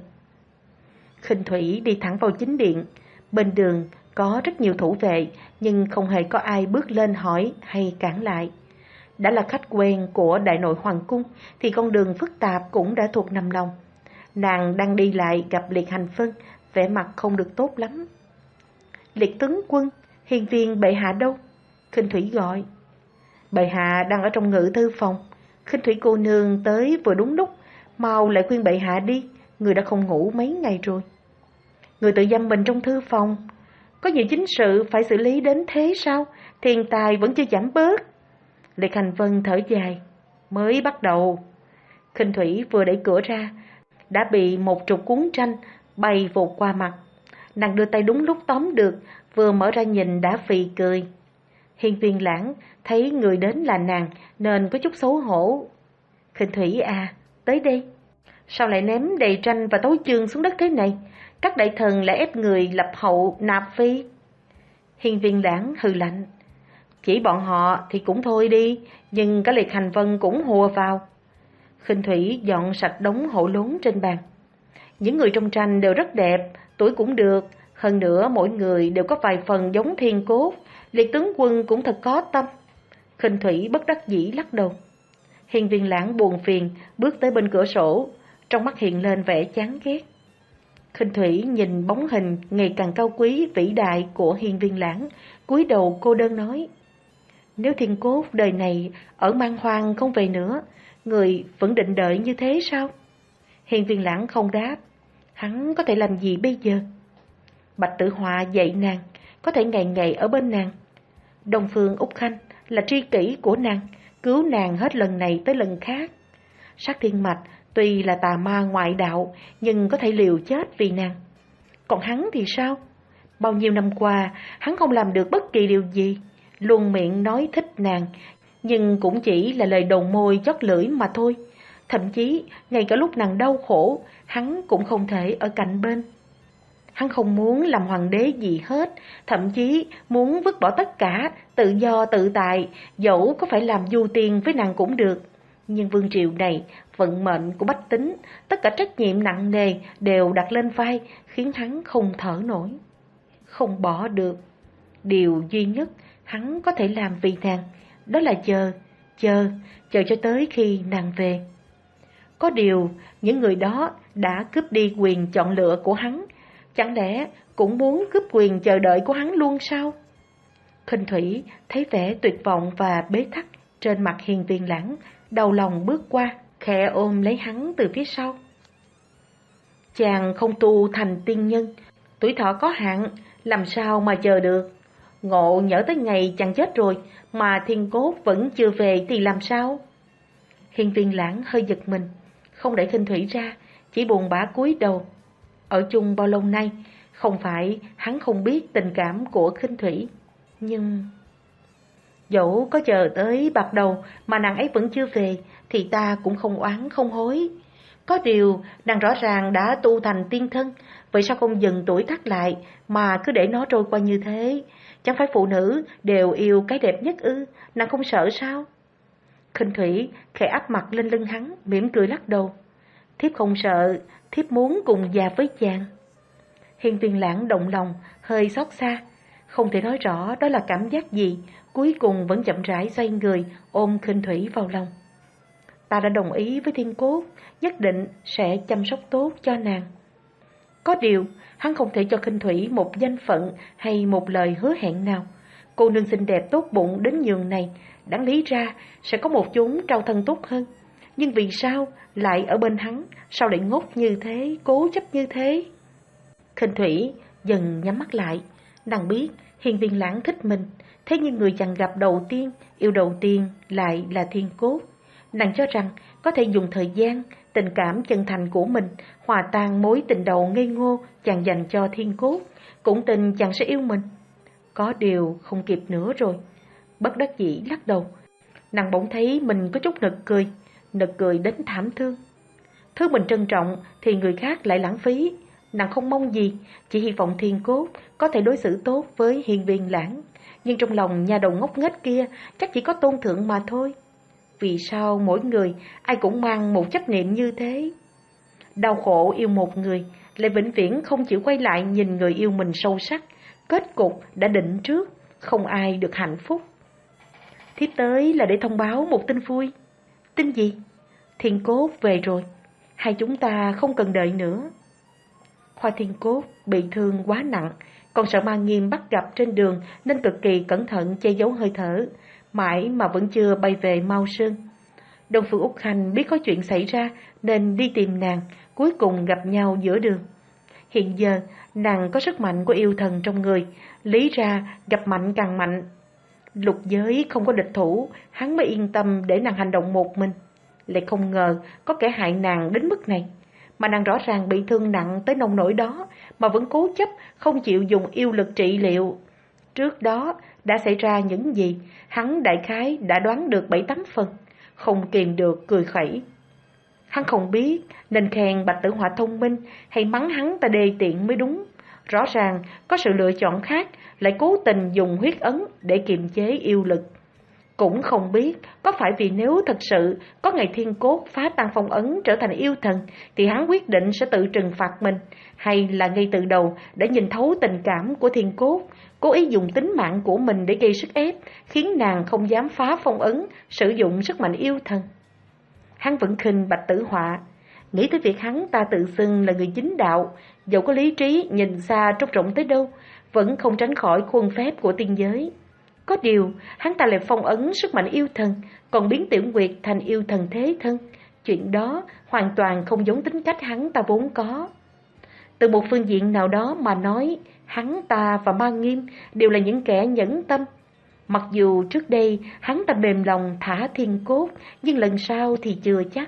Khinh Thủy đi thẳng vào chính điện. Bên đường có rất nhiều thủ vệ, nhưng không hề có ai bước lên hỏi hay cản lại. Đã là khách quen của đại nội hoàng cung, thì con đường phức tạp cũng đã thuộc nằm lòng. Nàng đang đi lại gặp Liệt Hành Vân, vẻ mặt không được tốt lắm. Liệt tướng quân, hiền viên bệ hạ đâu? Khinh Thủy gọi. Bệ hạ đang ở trong ngự thư phòng. Khinh Thủy cô nương tới vừa đúng lúc, mau lại khuyên bệ hạ đi, người đã không ngủ mấy ngày rồi. Người tự giam mình trong thư phòng, có nhiều chính sự phải xử lý đến thế sao? Thiên tài vẫn chưa giảm bớt. Liệt Hành Vân thở dài. Mới bắt đầu. Khinh Thủy vừa đẩy cửa ra, đã bị một trục cuốn tranh bay vụt qua mặt. Nàng đưa tay đúng lúc tóm được, vừa mở ra nhìn đã phì cười. Hiên Viên Lãng thấy người đến là nàng nên có chút xấu hổ. Khinh Thủy à, tới đây. Sao lại ném đầy tranh và tấu chương xuống đất thế này? Các đại thần lại ép người lập hậu nạp phi. Hiên Viên Lãng hừ lạnh. Chỉ bọn họ thì cũng thôi đi, nhưng cả Liệt Hành Vân cũng hùa vào. Khinh Thủy dọn sạch đống hổ lốn trên bàn. Những người trong tranh đều rất đẹp, tuổi cũng được, hơn nữa mỗi người đều có vài phần giống Thiên Cốt. Liệt tướng quân cũng thật có tâm. Khinh Thủy bất đắc dĩ lắc đầu. Hiên Viên Lãng buồn phiền bước tới bên cửa sổ, trong mắt hiện lên vẻ chán ghét. Khinh Thủy nhìn bóng hình ngày càng cao quý vĩ đại của Hiên Viên Lãng, cúi đầu cô đơn nói: Nếu Thiên Cốt đời này ở man hoang không về nữa, người vẫn định đợi như thế sao? Hiên Viên Lãng không đáp. Hắn có thể làm gì bây giờ? Bạch Tử Họa dạy nàng, có thể ngày ngày ở bên nàng. Đông Phương Úc Khanh là tri kỷ của nàng, cứu nàng hết lần này tới lần khác. Sát Thiên Mạch tuy là tà ma ngoại đạo, nhưng có thể liều chết vì nàng. Còn hắn thì sao? Bao nhiêu năm qua, hắn không làm được bất kỳ điều gì, luôn miệng nói thích nàng, nhưng cũng chỉ là lời đầu môi chót lưỡi mà thôi. Thậm chí, ngay cả lúc nàng đau khổ, hắn cũng không thể ở cạnh bên. Hắn không muốn làm hoàng đế gì hết, thậm chí muốn vứt bỏ tất cả, tự do tự tại, dẫu có phải làm du tiên với nàng cũng được. Nhưng vương triều này, vận mệnh của bách tính, tất cả trách nhiệm nặng nề đều đặt lên vai, khiến hắn không thở nổi. Không bỏ được. Điều duy nhất hắn có thể làm vì nàng, đó là chờ, chờ, chờ cho tới khi nàng về. Có điều, những người đó đã cướp đi quyền chọn lựa của hắn, chẳng lẽ cũng muốn cướp quyền chờ đợi của hắn luôn sao? Khinh Thủy thấy vẻ tuyệt vọng và bế tắc trên mặt Hiên Viên Lãng, đầu lòng bước qua, khẽ ôm lấy hắn từ phía sau. Chàng không tu thành tiên nhân, tuổi thọ có hạn, làm sao mà chờ được? Ngộ nhỡ tới ngày chàng chết rồi mà Thiên Cốt vẫn chưa về thì làm sao? Hiên Viên Lãng hơi giật mình, không để Khinh Thủy ra, chỉ buồn bã cúi đầu. Ở chung bao lâu nay, không phải hắn không biết tình cảm của Khinh Thủy, nhưng dẫu có chờ tới bạc đầu mà nàng ấy vẫn chưa về, thì ta cũng không oán không hối. Có điều nàng rõ ràng đã tu thành tiên thân, vậy sao không dừng tuổi thắt lại mà cứ để nó trôi qua như thế? Chẳng phải phụ nữ đều yêu cái đẹp nhất ư? Nàng không sợ sao? Khinh Thủy khẽ áp mặt lên lưng hắn, mỉm cười lắc đầu. Thiếp không sợ, thiếp muốn cùng già với chàng. Hiên Viên Lãng động lòng, hơi xót xa, không thể nói rõ đó là cảm giác gì, cuối cùng vẫn chậm rãi xoay người, ôm Khinh Thủy vào lòng. Ta đã đồng ý với Thiên Cốt, nhất định sẽ chăm sóc tốt cho nàng. Có điều, hắn không thể cho Khinh Thủy một danh phận hay một lời hứa hẹn nào. Cô nương xinh đẹp tốt bụng đến nhường này, đáng lý ra sẽ có một chốn trao thân tốt hơn. Nhưng vì sao lại ở bên hắn, sao lại ngốc như thế, cố chấp như thế? Khinh Thủy dần nhắm mắt lại, nàng biết Hiên Viên Lãng thích mình, thế nhưng người chàng gặp đầu tiên, yêu đầu tiên lại là Thiên Cốt. Nàng cho rằng có thể dùng thời gian, tình cảm chân thành của mình hòa tan mối tình đầu ngây ngô chàng dành cho Thiên Cốt, cũng tin chàng sẽ yêu mình. Có điều không kịp nữa rồi. Bất đắc dĩ lắc đầu, nàng bỗng thấy mình có chút nực cười, nực cười đến thảm thương. Thứ mình trân trọng thì người khác lại lãng phí. Nàng không mong gì, chỉ hy vọng Thiên Cốt có thể đối xử tốt với Hiên Viên Lãng. Nhưng trong lòng nhà đầu ngốc nghếch kia chắc chỉ có tôn thượng mà thôi. Vì sao mỗi người ai cũng mang một chấp niệm như thế? Đau khổ yêu một người, lại vĩnh viễn không chịu quay lại nhìn người yêu mình sâu sắc. Kết cục đã định trước, không ai được hạnh phúc. Thiếp tới là để thông báo một tin vui. Tin gì? Thiên Cốt về rồi, hai chúng ta không cần đợi nữa. Hoa Thiên Cốt bị thương quá nặng, còn sợ Ma Nghiêm bắt gặp trên đường nên cực kỳ cẩn thận che giấu hơi thở, mãi mà vẫn chưa bay về Mao Sơn. Đông Phương Úc Khanh biết có chuyện xảy ra nên đi tìm nàng, cuối cùng gặp nhau giữa đường. Hiện giờ nàng có sức mạnh của yêu thần trong người, lý ra gặp mạnh càng mạnh. Lục giới không có địch thủ, hắn mới yên tâm để nàng hành động một mình. Lại không ngờ có kẻ hại nàng đến mức này, mà nàng rõ ràng bị thương nặng tới nông nỗi đó mà vẫn cố chấp không chịu dùng yêu lực trị liệu. Trước đó đã xảy ra những gì, hắn đại khái đã đoán được bảy tám phần, không kìm được cười khẩy. Hắn không biết nên khen Bạch Tử Họa thông minh hay mắng hắn ta đê tiện mới đúng. Rõ ràng có sự lựa chọn khác, lại cố tình dùng huyết ấn để kiềm chế yêu lực. Cũng không biết có phải vì nếu thật sự có ngày Thiên Cốt phá tan phong ấn trở thành yêu thần thì hắn quyết định sẽ tự trừng phạt mình, hay là ngay từ đầu đã nhìn thấu tình cảm của Thiên Cốt, cố ý dùng tính mạng của mình để gây sức ép, khiến nàng không dám phá phong ấn, sử dụng sức mạnh yêu thần. Hắn vẫn khinh Bạch Tử Họa, nghĩ tới việc hắn ta tự xưng là người chính đạo, dẫu có lý trí nhìn xa trông rộng tới đâu, vẫn không tránh khỏi khuôn phép của tiên giới. Có điều, hắn ta lại phong ấn sức mạnh yêu thần, còn biến Tiểu Nguyệt thành yêu thần thế thân. Chuyện đó hoàn toàn không giống tính cách hắn ta vốn có. Từ một phương diện nào đó mà nói, hắn ta và Ma Nghiêm đều là những kẻ nhẫn tâm. Mặc dù trước đây hắn ta mềm lòng thả Thiên Cốt, nhưng lần sau thì chưa chắc.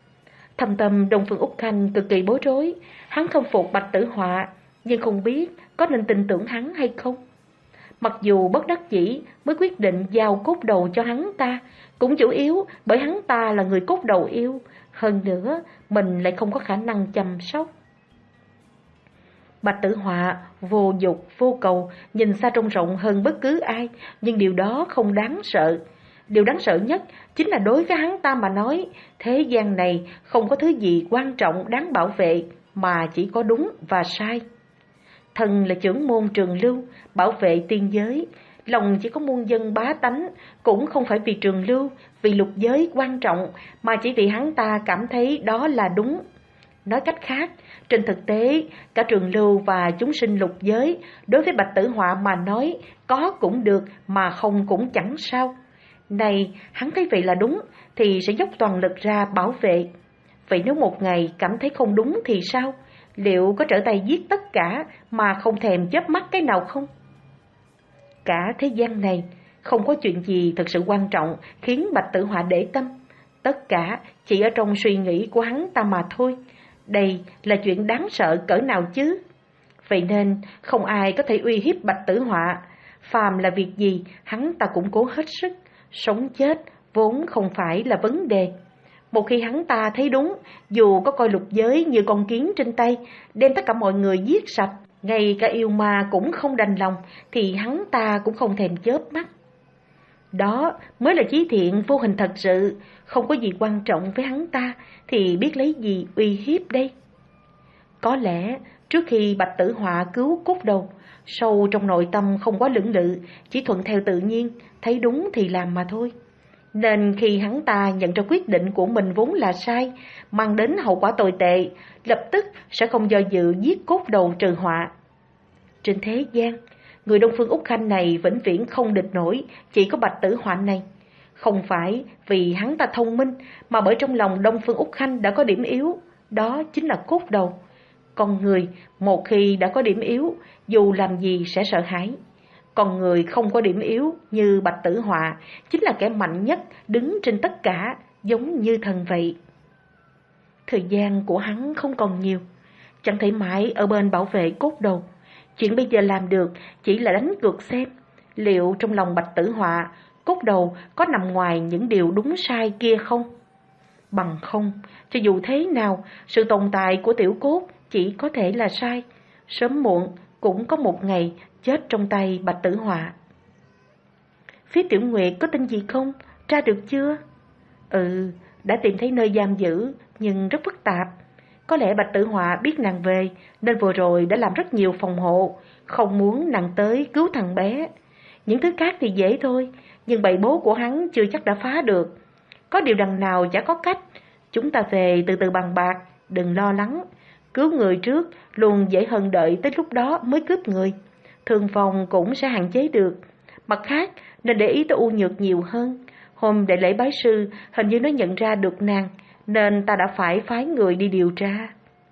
Thâm tâm Đông Phương Úc Khanh cực kỳ bối rối, hắn không phục Bạch Tử Họa, nhưng không biết có nên tin tưởng hắn hay không. Mặc dù bất đắc dĩ mới quyết định giao cốt đầu cho hắn ta, cũng chủ yếu bởi hắn ta là người cốt đầu yêu, hơn nữa mình lại không có khả năng chăm sóc. Bạch Tử Họa vô dục vô cầu, nhìn xa trông rộng hơn bất cứ ai, nhưng điều đó không đáng sợ. Điều đáng sợ nhất chính là đối với hắn ta mà nói, thế gian này không có thứ gì quan trọng đáng bảo vệ, mà chỉ có đúng và sai. Thần là trưởng môn Trường Lưu, bảo vệ tiên giới, lòng chỉ có muôn dân bá tánh, cũng không phải vì Trường Lưu, vì lục giới quan trọng, mà chỉ vì hắn ta cảm thấy đó là đúng. Nói cách khác, trên thực tế, cả Trường Lưu và chúng sinh lục giới, đối với Bạch Tử Họa mà nói, có cũng được mà không cũng chẳng sao. Này, hắn thấy vậy là đúng, thì sẽ dốc toàn lực ra bảo vệ. Vậy nếu một ngày cảm thấy không đúng thì sao? Liệu có trở tay giết tất cả mà không thèm chớp mắt cái nào không? Cả thế gian này không có chuyện gì thật sự quan trọng khiến Bạch Tử Họa để tâm. Tất cả chỉ ở trong suy nghĩ của hắn ta mà thôi. Đây là chuyện đáng sợ cỡ nào chứ? Vậy nên không ai có thể uy hiếp Bạch Tử Họa. Phàm là việc gì hắn ta cũng cố hết sức. Sống chết vốn không phải là vấn đề. Một khi hắn ta thấy đúng, dù có coi lục giới như con kiến trên tay, đem tất cả mọi người giết sạch, ngay cả yêu ma cũng không đành lòng, thì hắn ta cũng không thèm chớp mắt. Đó mới là chí thiện vô hình thật sự, không có gì quan trọng với hắn ta, thì biết lấy gì uy hiếp đây? Có lẽ trước khi Bạch Tử Họa cứu cốt đầu, sâu trong nội tâm không quá lưỡng lự, chỉ thuận theo tự nhiên, thấy đúng thì làm mà thôi. Nên khi hắn ta nhận ra quyết định của mình vốn là sai, mang đến hậu quả tồi tệ, lập tức sẽ không do dự giết cốt đầu trừ họa. Trên thế gian, người Đông Phương Úc Khanh này vĩnh viễn không địch nổi, chỉ có Bạch Tử Họa này. Không phải vì hắn ta thông minh, mà bởi trong lòng Đông Phương Úc Khanh đã có điểm yếu, đó chính là cốt đầu. Con người, một khi đã có điểm yếu, dù làm gì sẽ sợ hãi. Còn người không có điểm yếu như Bạch Tử Họa chính là kẻ mạnh nhất, đứng trên tất cả, giống như thần vậy. Thời gian của hắn không còn nhiều, chẳng thể mãi ở bên bảo vệ cốt đầu. Chuyện bây giờ làm được chỉ là đánh cược xem liệu trong lòng Bạch Tử Họa, cốt đầu có nằm ngoài những điều đúng sai kia không. Bằng không, cho dù thế nào, sự tồn tại của tiểu cốt chỉ có thể là sai, sớm muộn cũng có một ngày chết trong tay Bạch Tử Họa. Phía Tiểu Nguyệt có tin gì không? Tra được chưa? Ừ, đã tìm thấy nơi giam giữ, nhưng rất phức tạp. Có lẽ Bạch Tử Họa biết nàng về, nên vừa rồi đã làm rất nhiều phòng hộ, không muốn nàng tới cứu thằng bé. Những thứ khác thì dễ thôi, nhưng bậy bố của hắn chưa chắc đã phá được. Có điều đằng nào chả có cách, chúng ta về từ từ bàn bạc, đừng lo lắng. Cứu người trước luôn dễ hơn đợi tới lúc đó mới cướp người. Thường phòng cũng sẽ hạn chế được. Mặt khác, nên để ý tới U Nhược nhiều hơn. Hôm đại lễ bái sư, hình như nó nhận ra được nàng, nên ta đã phải phái người đi điều tra.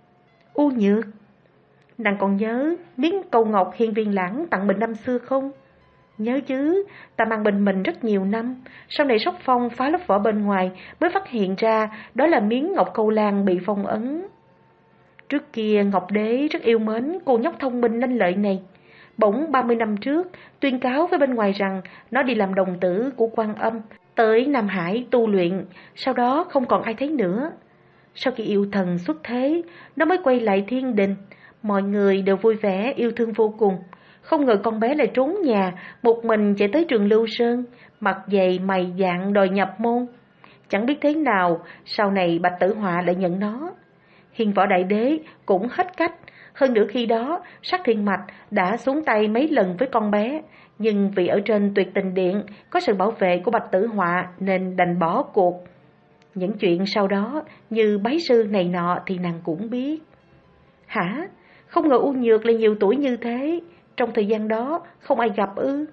U Nhược, nàng còn nhớ miếng cầu ngọc Hiên Viên Lãng tặng mình năm xưa không? Nhớ chứ, ta mang bên mình rất nhiều năm. Sau này Sóc Phong phá lớp vỏ bên ngoài mới phát hiện ra đó là miếng ngọc câu lan bị phong ấn. Trước kia Ngọc Đế rất yêu mến cô nhóc thông minh lanh lợi này. Bỗng ba mươi năm trước tuyên cáo với bên ngoài rằng nó đi làm đồng tử của Quan Âm, tới Nam Hải tu luyện, sau đó không còn ai thấy nữa. Sau khi yêu thần xuất thế, nó mới quay lại thiên đình. Mọi người đều vui vẻ yêu thương vô cùng. Không ngờ con bé lại trốn nhà, một mình chạy tới trường Lưu Sơn, mặt dày mày dạn đòi nhập môn. Chẳng biết thế nào, sau này Bạch Tử Họa lại nhận nó. Hiền Võ Đại Đế cũng hết cách. Hơn nữa khi đó, Sát Thiên Mạch đã xuống tay mấy lần với con bé, nhưng vì ở trên Tuyệt Tình Điện có sự bảo vệ của Bạch Tử Họa nên đành bỏ cuộc. Những chuyện sau đó như bái sư này nọ thì nàng cũng biết. Hả? Không ngờ U Nhược lại nhiều tuổi như thế, trong thời gian đó không ai gặp ư?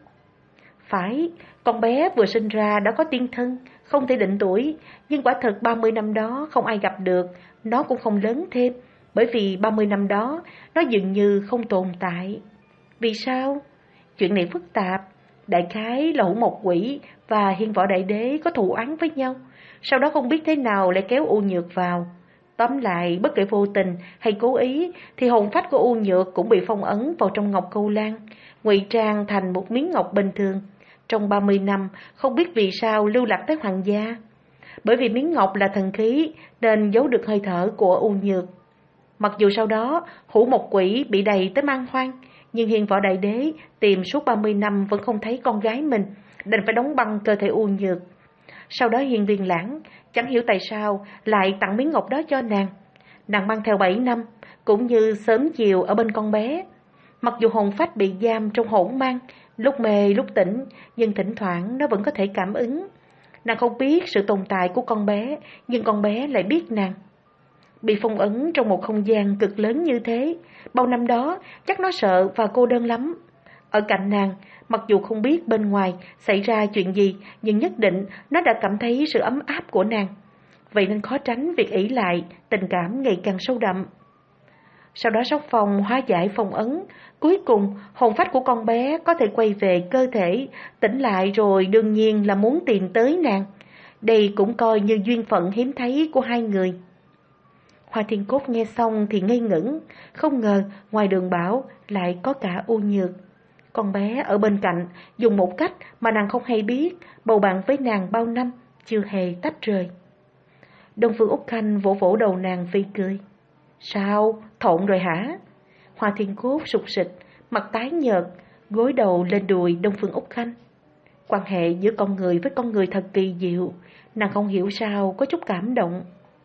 Phải, con bé vừa sinh ra đã có tiên thân, không thể định tuổi, nhưng quả thật ba mươi năm đó không ai gặp được, nó cũng không lớn thêm, bởi vì ba mươi năm đó nó dường như không tồn tại. Vì sao? Chuyện này phức tạp, đại khái là Hữu Mộc Quỷ và Hiên Võ Đại Đế có thù oán với nhau, sau đó không biết thế nào lại kéo U Nhược vào. Tóm lại, bất kể vô tình hay cố ý thì hồn phách của U Nhược cũng bị phong ấn vào trong ngọc câu lan, ngụy trang thành một miếng ngọc bình thường. Trong ba mươi năm, không biết vì sao lưu lạc tới hoàng gia. Bởi vì miếng ngọc là thần khí nên giấu được hơi thở của U Nhược. Mặc dù sau đó Hữu Mộc Quỷ bị đầy tới man hoang, nhưng Hiên Võ Đại Đế tìm suốt ba mươi năm vẫn không thấy con gái mình, đành phải đóng băng cơ thể U Nhược. Sau đó Hiên Viên Lãng chẳng hiểu tại sao lại tặng miếng ngọc đó cho nàng. Nàng mang theo bảy năm, cũng như sớm chiều ở bên con bé. Mặc dù hồn phách bị giam trong hỗn mang, lúc mê lúc tỉnh, nhưng thỉnh thoảng nó vẫn có thể cảm ứng. Nàng không biết sự tồn tại của con bé, nhưng con bé lại biết nàng. Bị phong ấn trong một không gian cực lớn như thế, bao năm đó chắc nó sợ và cô đơn lắm. Ở cạnh nàng, mặc dù không biết bên ngoài xảy ra chuyện gì, nhưng nhất định nó đã cảm thấy sự ấm áp của nàng. Vậy nên khó tránh việc ỷ lại, tình cảm ngày càng sâu đậm. Sau đó Sóc Phong hóa giải phong ấn, cuối cùng hồn phách của con bé có thể quay về cơ thể, tỉnh lại rồi đương nhiên là muốn tìm tới nàng. Đây cũng coi như duyên phận hiếm thấy của hai người. Hoa Thiên Cốt nghe xong thì ngây ngẩn, không ngờ ngoài Đường Bảo lại có cả U Nhược. Con bé ở bên cạnh dùng một cách mà nàng không hay biết, bầu bạn với nàng bao năm, chưa hề tách rời. Đông Phương Úc Khanh vỗ vỗ đầu nàng phi cười. Sao, thộn rồi hả? Hoa Thiên Cốt sụt sịt, mặt tái nhợt, gối đầu lên đùi Đông Phương Úc Khanh. Quan hệ giữa con người với con người thật kỳ diệu, nàng không hiểu sao có chút cảm động.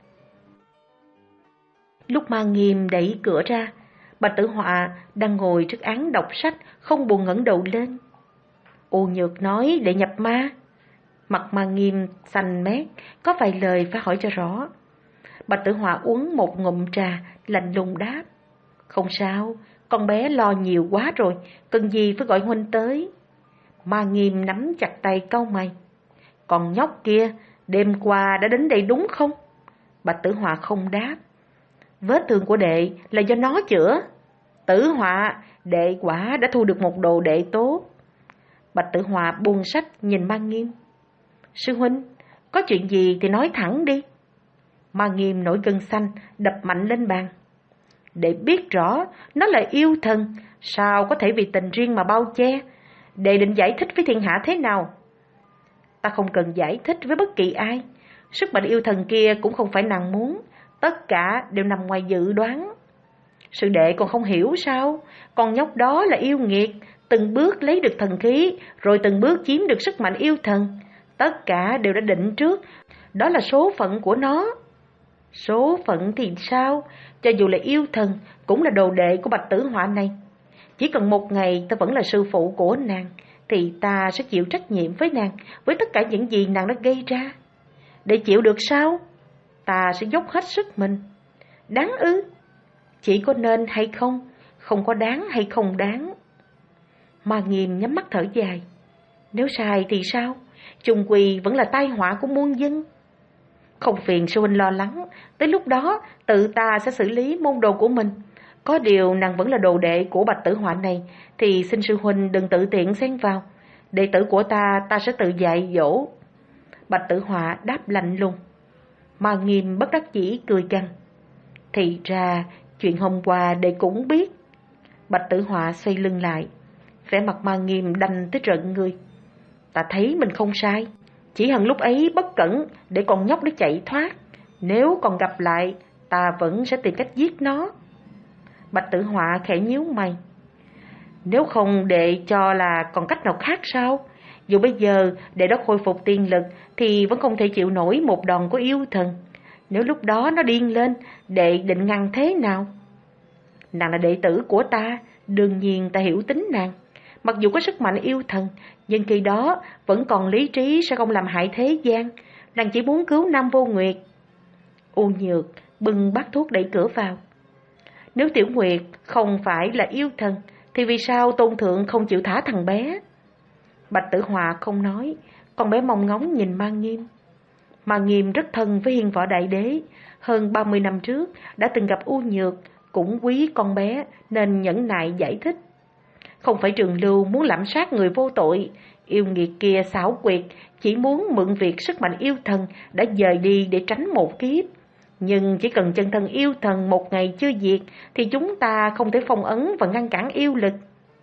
Lúc Ma Nghiêm đẩy cửa ra, Bạch Tử Họa đang ngồi trước án đọc sách, không buồn ngẩng đầu lên. U Nhược nói để nhập ma. Mặt Ma Nghiêm xanh mét, có vài lời phải hỏi cho rõ. Bạch Tử Họa uống một ngụm trà, lạnh lùng đáp: Không sao, con bé lo nhiều quá rồi, cần gì phải gọi huynh tới. Ma Nghiêm nắm chặt tay cau mày: Còn nhóc kia, đêm qua đã đến đây đúng không? Bạch Tử Họa không đáp. Vết thương của đệ là do nó chữa. Tử Họa, đệ quả đã thu được một đồ đệ tốt. Bạch Tử Họa buông sách nhìn Ma Nghiêm: Sư huynh, có chuyện gì thì nói thẳng đi. Ma Nghiêm nổi gân xanh, đập mạnh lên bàn: Đệ biết rõ nó là yêu thần, sao có thể vì tình riêng mà bao che? Đệ định giải thích với thiên hạ thế nào? Ta không cần giải thích với bất kỳ ai. Sức mạnh yêu thần kia cũng không phải nàng muốn, tất cả đều nằm ngoài dự đoán. Sư đệ còn không hiểu sao? Con nhóc đó là yêu nghiệt, từng bước lấy được thần khí, rồi từng bước chiếm được sức mạnh yêu thần. Tất cả đều đã định trước, đó là số phận của nó. Số phận thì sao? Cho dù là yêu thần, cũng là đồ đệ của Bạch Tử Họa này. Chỉ cần một ngày ta vẫn là sư phụ của nàng, thì ta sẽ chịu trách nhiệm với nàng, với tất cả những gì nàng đã gây ra. Để chịu được sao? Ta sẽ dốc hết sức mình. Đáng ư? Chỉ có nên hay không, không có đáng hay không đáng. Ma Nghiêm nhắm mắt thở dài: Nếu sai thì sao? Chung quy vẫn là tai họa của muôn dân. Không phiền sư huynh lo lắng, tới lúc đó tự ta sẽ xử lý môn đồ của mình. Có điều nàng vẫn là đồ đệ của Bạch Tử Họa này, thì xin sư huynh đừng tự tiện xen vào. Đệ tử của ta, ta sẽ tự dạy dỗ. Bạch Tử Họa đáp lạnh lùng. Ma Nghiêm bất đắc dĩ cười gằn: Thì ra chuyện hôm qua đệ cũng biết. Bạch Tử Họa xoay lưng lại, vẻ mặt Ma Nghiêm đanh tới rợn người: Ta thấy mình không sai, chỉ hận lúc ấy bất cẩn để con nhóc nó chạy thoát. Nếu còn gặp lại, ta vẫn sẽ tìm cách giết nó. Bạch Tử Họa khẽ nhíu mày: Nếu không đệ cho là còn cách nào khác sao? Dù bây giờ đệ đã khôi phục tiên lực, thì vẫn không thể chịu nổi một đòn của yêu thần. Nếu lúc đó nó điên lên, đệ định ngăn thế nào? Nàng là đệ tử của ta, đương nhiên ta hiểu tính nàng. Mặc dù có sức mạnh yêu thần, nhưng khi đó vẫn còn lý trí sẽ không làm hại thế gian. Nàng chỉ muốn cứu Nam Vô Nguyệt. U Nhược bưng bát thuốc đẩy cửa vào: Nếu Tiểu Nguyệt không phải là yêu thần, thì vì sao Tôn Thượng không chịu thả thằng bé? Bạch Tử Họa không nói, con bé mong ngóng nhìn Ma Nghiêm. Ma Nghiêm rất thân với Hiên Võ Đại Đế, hơn ba mươi năm trước đã từng gặp U Nhược, cũng quý con bé nên nhẫn nại giải thích. Không phải Trường Lưu muốn lạm sát người vô tội, yêu nghiệt kia xảo quyệt, chỉ muốn mượn việc sức mạnh yêu thần đã dời đi để tránh một kiếp. Nhưng chỉ cần chân thân yêu thần một ngày chưa diệt, thì chúng ta không thể phong ấn và ngăn cản yêu lực.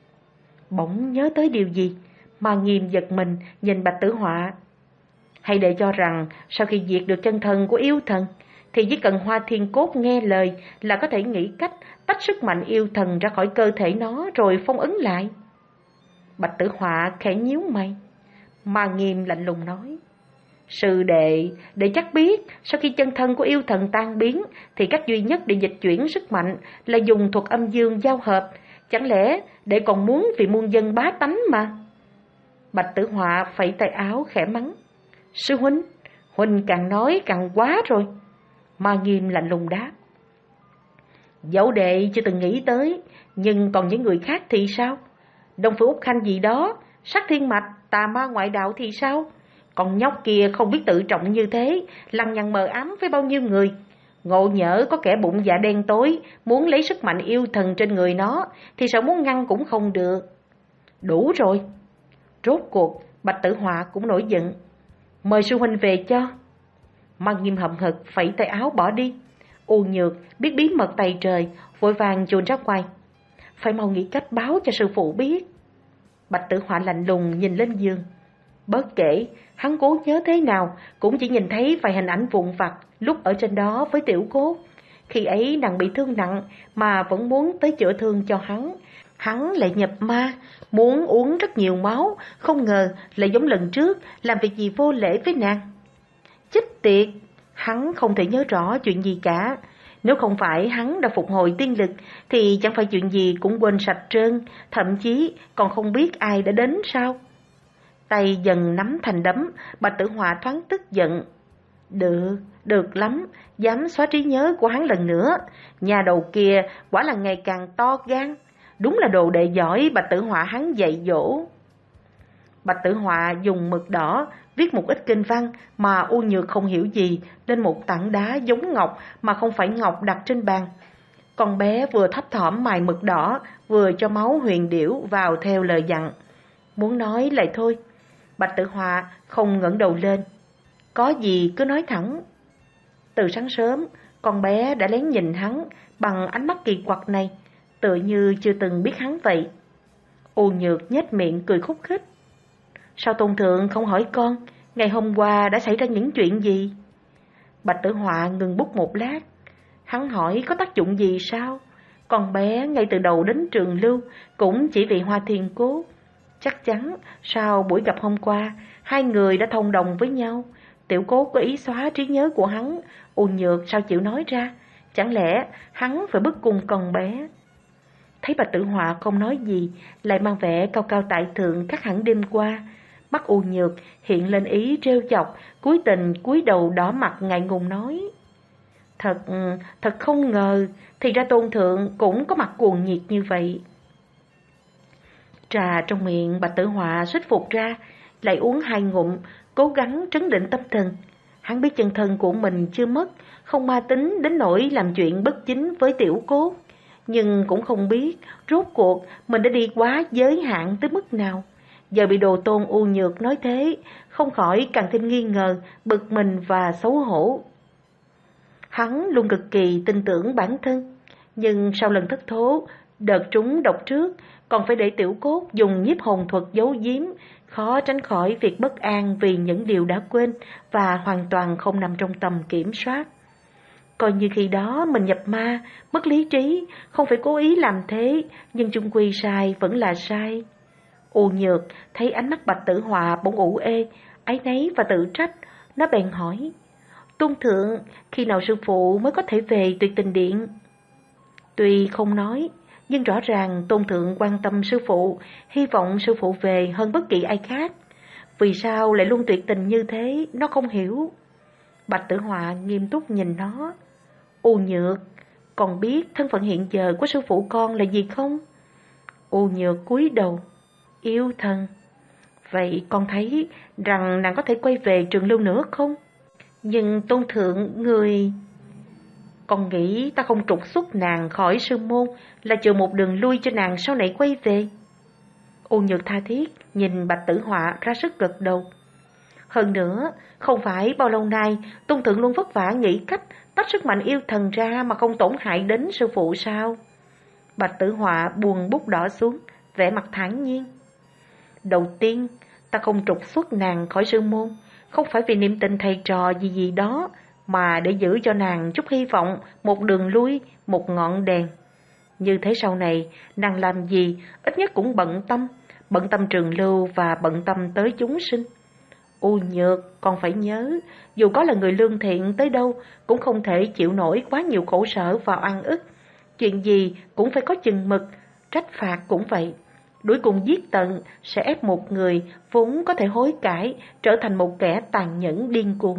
Bỗng nhớ tới điều gì, Ma Nghiêm giật mình nhìn Bạch Tử Họa: Hay để cho rằng sau khi diệt được chân thân của yêu thần, thì chỉ cần Hoa Thiên Cốt nghe lời là có thể nghĩ cách tách sức mạnh yêu thần ra khỏi cơ thể nó rồi phong ấn lại? Bạch Tử Họa khẽ nhíu mày. Ma Nghiêm lạnh lùng nói: Sư đệ, đệ chắc biết sau khi chân thân của yêu thần tan biến, thì cách duy nhất để dịch chuyển sức mạnh là dùng thuật âm dương giao hợp. Chẳng lẽ đệ còn muốn vì muôn dân bá tánh mà? Bạch Tử Họa phẩy tay áo khẽ mắng: Sư huynh, huynh càng nói càng quá rồi. Ma Nghiêm lạnh lùng đáp: Dẫu đệ chưa từng nghĩ tới, nhưng còn những người khác thì sao? Đông Phương Úc Khanh gì đó, Sắc Thiên Mạch, tà ma ngoại đạo thì sao? Con nhóc kia không biết tự trọng như thế, lằng nhằng mờ ám với bao nhiêu người. Ngộ nhỡ có kẻ bụng dạ đen tối muốn lấy sức mạnh yêu thần trên người nó, thì sao muốn ngăn cũng không được. Đủ rồi. Rốt cuộc Bạch Tử Họa cũng nổi giận: Mời sư huynh về cho. Ma Nghiêm hậm hực phẩy tay áo bỏ đi. U Nhược biết bí mật tày trời, vội vàng chuồn ra ngoài: Phải mau nghĩ cách báo cho sư phụ biết. Bạch Tử Họa lạnh lùng nhìn lên giường. Bất kể hắn cố nhớ thế nào, cũng chỉ nhìn thấy vài hình ảnh vụn vặt lúc ở trên đó với Tiểu Cốt. Khi ấy nàng bị thương nặng mà vẫn muốn tới chữa thương cho hắn. Hắn lại nhập ma, muốn uống rất nhiều máu, không ngờ lại giống lần trước làm việc gì vô lễ với nàng. Chích tiệt, hắn không thể nhớ rõ chuyện gì cả. Nếu không phải hắn đã phục hồi tiên lực, thì chẳng phải chuyện gì cũng quên sạch trơn, thậm chí còn không biết ai đã đến sao. tay dần nắm thành đấm. Bạch Tử Họa thoáng tức giận. Được, được lắm, dám xóa trí nhớ của hắn lần nữa. Nhà đầu kia quả là ngày càng to gan. Đúng là đồ đệ giỏi Bạch Tử Họa hắn dạy dỗ. Bạch Tử Họa dùng mực đỏ viết một ít kinh văn mà U Nhược không hiểu gì lên một tảng đá giống ngọc mà không phải ngọc đặt trên bàn. Con bé vừa thấp thỏm mài mực đỏ, vừa cho máu huyền điểu vào theo lời dặn. Muốn nói lại thôi. Bạch Tử Họa không ngẩng đầu lên. Có gì cứ nói thẳng. Từ sáng sớm, con bé đã lén nhìn hắn bằng ánh mắt kỳ quặc này, tựa như chưa từng biết hắn vậy. U Nhược nhếch miệng cười khúc khích. Sao Tôn Thượng không hỏi con, ngày hôm qua đã xảy ra những chuyện gì? Bạch Tử Họa ngừng bút một lát. Hắn hỏi có tác dụng gì sao? Con bé ngay từ đầu đến Trường Lưu cũng chỉ vì Hoa Thiên Cốt. Chắc chắn sau buổi gặp hôm qua, hai người đã thông đồng với nhau. Tiểu Cốt có ý xóa trí nhớ của hắn, U Nhược sao chịu nói ra? Chẳng lẽ hắn phải bức cung con bé? Thấy Bạch Tử Họa không nói gì, lại mang vẻ cao cao tại thượng khác hẳn đêm qua. Mắt U Nhược hiện lên ý trêu chọc, cúi tình cúi đầu đỏ mặt ngại ngùng nói. Thật, thật không ngờ, thì ra Tôn Thượng cũng có mặt cuồng nhiệt như vậy. Trà trong miệng Bạch Tử Họa suýt phục ra, lại uống hai ngụm, cố gắng trấn định tâm thần. Hắn biết chân thân của mình chưa mất, không ma tính đến nỗi làm chuyện bất chính với Tiểu Cốt. Nhưng cũng không biết rốt cuộc mình đã đi quá giới hạn tới mức nào. Giờ bị Đồ Tôn U Nhược nói thế, không khỏi càng thêm nghi ngờ, bực mình và xấu hổ. Hắn luôn cực kỳ tin tưởng bản thân, nhưng sau lần thất thố, đợt trúng độc trước, còn phải để Tiểu Cốt dùng nhiếp hồn thuật giấu giếm, khó tránh khỏi việc bất an vì những điều đã quên và hoàn toàn không nằm trong tầm kiểm soát. Coi như khi đó mình nhập ma, mất lý trí, không phải cố ý làm thế, nhưng chung quy sai vẫn là sai. U Nhược thấy ánh mắt Bạch Tử Họa bỗng ủ ê, áy náy và tự trách, nó bèn hỏi. Tôn Thượng, khi nào sư phụ mới có thể về Tuyệt Tình Điện? Tuy không nói, nhưng rõ ràng Tôn Thượng quan tâm sư phụ, hy vọng sư phụ về hơn bất kỳ ai khác. Vì sao lại luôn tuyệt tình như thế, nó không hiểu. Bạch Tử Họa nghiêm túc nhìn nó. U Nhược, còn biết thân phận hiện giờ của sư phụ con là gì không? U Nhược cúi đầu. Yêu thần. Vậy con thấy rằng nàng có thể quay về Trường Lưu nữa không? Nhưng Tôn Thượng người... Con nghĩ ta không trục xuất nàng khỏi sư môn là chừa một đường lui cho nàng sau này quay về. U Nhược tha thiết nhìn Bạch Tử Họa ra sức gật đầu. Hơn nữa, không phải bao lâu nay Tôn Thượng luôn vất vả nghĩ cách tách sức mạnh yêu thần ra mà không tổn hại đến sư phụ sao? Bạch Tử Họa buồn bút đỏ xuống, vẻ mặt thản nhiên. Đầu tiên, ta không trục xuất nàng khỏi sư môn, không phải vì niệm tình thầy trò gì gì đó, mà để giữ cho nàng chút hy vọng, một đường lui, một ngọn đèn. Như thế sau này, nàng làm gì, ít nhất cũng bận tâm, bận tâm Trường Lưu và bận tâm tới chúng sinh. U Nhược, con phải nhớ, dù có là người lương thiện tới đâu, cũng không thể chịu nổi quá nhiều khổ sở và oan ức. Chuyện gì cũng phải có chừng mực, trách phạt cũng vậy. Đuổi cùng giết tận sẽ ép một người vốn có thể hối cải trở thành một kẻ tàn nhẫn điên cuồng.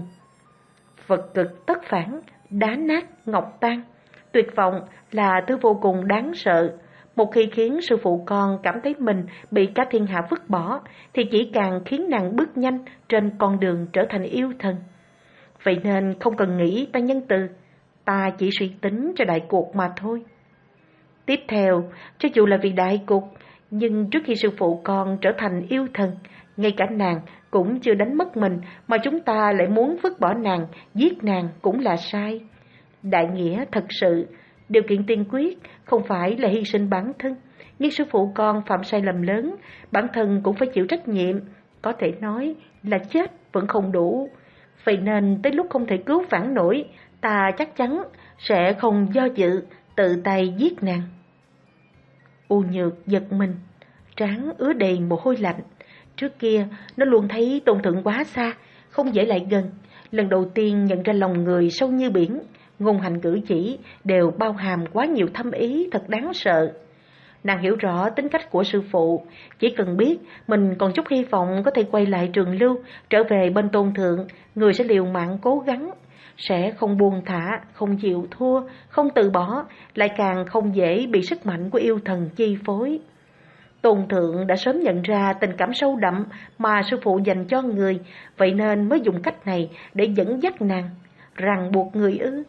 Vật cực tất phản, đá nát ngọc tan. Tuyệt vọng là thứ vô cùng đáng sợ. Một khi khiến sư phụ con cảm thấy mình bị cả thiên hạ vứt bỏ, thì chỉ càng khiến nàng bước nhanh trên con đường trở thành yêu thần. Vậy nên không cần nghĩ ta nhân từ, ta chỉ suy tính cho đại cuộc mà thôi. Tiếp theo, cho dù là vì đại cục, nhưng trước khi sư phụ con trở thành yêu thần, ngay cả nàng cũng chưa đánh mất mình mà chúng ta lại muốn vứt bỏ nàng, giết nàng cũng là sai. Đại nghĩa thật sự, điều kiện tiên quyết không phải là hy sinh bản thân, nhưng sư phụ con phạm sai lầm lớn, bản thân cũng phải chịu trách nhiệm, có thể nói là chết vẫn không đủ. Vậy nên tới lúc không thể cứu vãn nổi, ta chắc chắn sẽ không do dự, tự tay giết nàng. U Nhược giật mình, trán ứa đầy mồ hôi lạnh. Trước kia nó luôn thấy Tôn Thượng quá xa, không dễ lại gần. Lần đầu tiên nhận ra lòng người sâu như biển, ngôn hành cử chỉ đều bao hàm quá nhiều thâm ý thật đáng sợ. Nàng hiểu rõ tính cách của sư phụ, chỉ cần biết mình còn chút hy vọng có thể quay lại Trường Lưu, trở về bên Tôn Thượng, người sẽ liều mạng cố gắng, sẽ không buông thả, không chịu thua, không từ bỏ, lại càng không dễ bị sức mạnh của yêu thần chi phối. Tôn Thượng đã sớm nhận ra tình cảm sâu đậm mà sư phụ dành cho người, vậy nên mới dùng cách này để dẫn dắt nàng, ràng buộc người ư.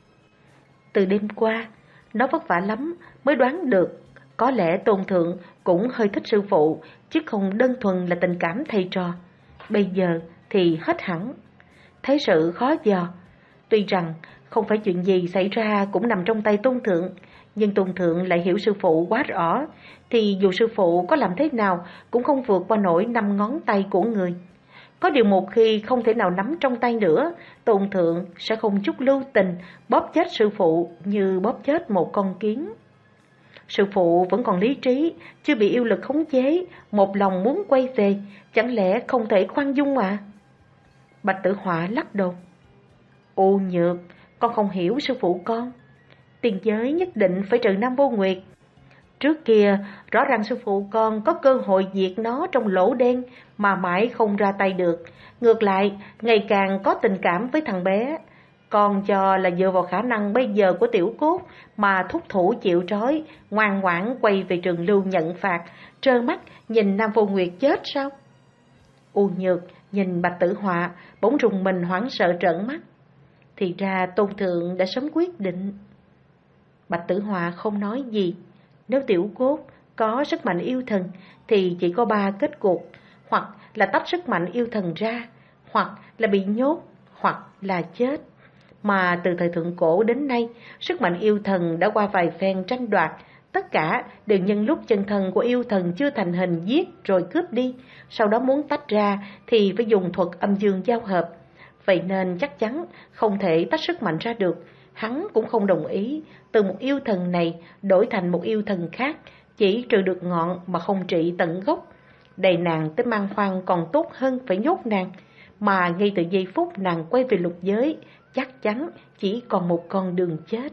Từ đêm qua, nó vất vả lắm mới đoán được, có lẽ Tôn Thượng cũng hơi thích sư phụ, chứ không đơn thuần là tình cảm thầy trò. Bây giờ thì hết hẳn. Thế sự khó dò, tuy rằng không phải chuyện gì xảy ra cũng nằm trong tay Tôn Thượng, nhưng Tôn Thượng lại hiểu sư phụ quá rõ, thì dù sư phụ có làm thế nào cũng không vượt qua nổi năm ngón tay của người. Có điều một khi không thể nào nắm trong tay nữa, Tôn Thượng sẽ không chút lưu tình bóp chết sư phụ như bóp chết một con kiến. Sư phụ vẫn còn lý trí, chưa bị yêu lực khống chế, một lòng muốn quay về, chẳng lẽ không thể khoan dung à? Bạch Tử Họa lắc đầu. Ô Nhược, con không hiểu sư phụ con. Tiền giới nhất định phải trừ Nam Vô Nguyệt. Trước kia, rõ ràng sư phụ con có cơ hội diệt nó trong lỗ đen mà mãi không ra tay được. Ngược lại, ngày càng có tình cảm với thằng bé. Con cho là dựa vào khả năng bây giờ của Tiểu Cốt mà thúc thủ chịu trói, ngoan ngoãn quay về Trường Lưu nhận phạt, trơ mắt nhìn Nam Vô Nguyệt chết sao? U Nhược nhìn Bạch Tử Họa, bỗng rùng mình hoảng sợ trợn mắt. Thì ra Tôn Thượng đã sớm quyết định. Bạch Tử Họa không nói gì. Nếu Tiểu Cốt có sức mạnh yêu thần thì chỉ có ba kết cục, hoặc là tách sức mạnh yêu thần ra, hoặc là bị nhốt, hoặc là chết. Mà từ thời thượng cổ đến nay, sức mạnh yêu thần đã qua vài phen tranh đoạt, tất cả đều nhân lúc chân thần của yêu thần chưa thành hình giết rồi cướp đi, sau đó muốn tách ra thì phải dùng thuật âm dương giao hợp. Vậy nên chắc chắn không thể tách sức mạnh ra được. Hắn cũng không đồng ý từ một yêu thần này đổi thành một yêu thần khác, chỉ trừ được ngọn mà không trị tận gốc. Đầy nàng tới mang khoan còn tốt hơn phải nhốt nàng, mà ngay từ giây phút nàng quay về lục giới, chắc chắn chỉ còn một con đường chết.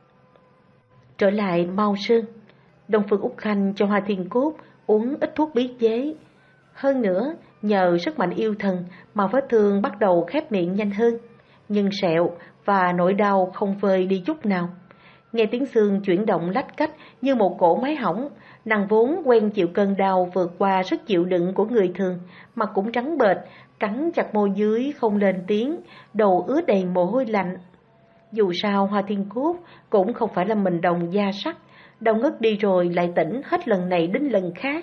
Trở lại Mao Sơn, Đông Phương Úc Khanh cho Hoa Thiên Cốt uống ít thuốc bí chế. Hơn nữa, nhờ sức mạnh yêu thần mà vết thương bắt đầu khép miệng nhanh hơn, nhưng sẹo và nỗi đau không vơi đi chút nào. Nghe tiếng xương chuyển động lách cách như một cỗ máy hỏng, nàng vốn quen chịu cơn đau vượt qua sức chịu đựng của người thường, mặt cũng trắng bệch, cắn chặt môi dưới không lên tiếng, đầu ứa đầy mồ hôi lạnh. Dù sao Hoa Thiên Cốt cũng không phải là mình đồng da sắt, đau ngất đi rồi lại tỉnh hết lần này đến lần khác.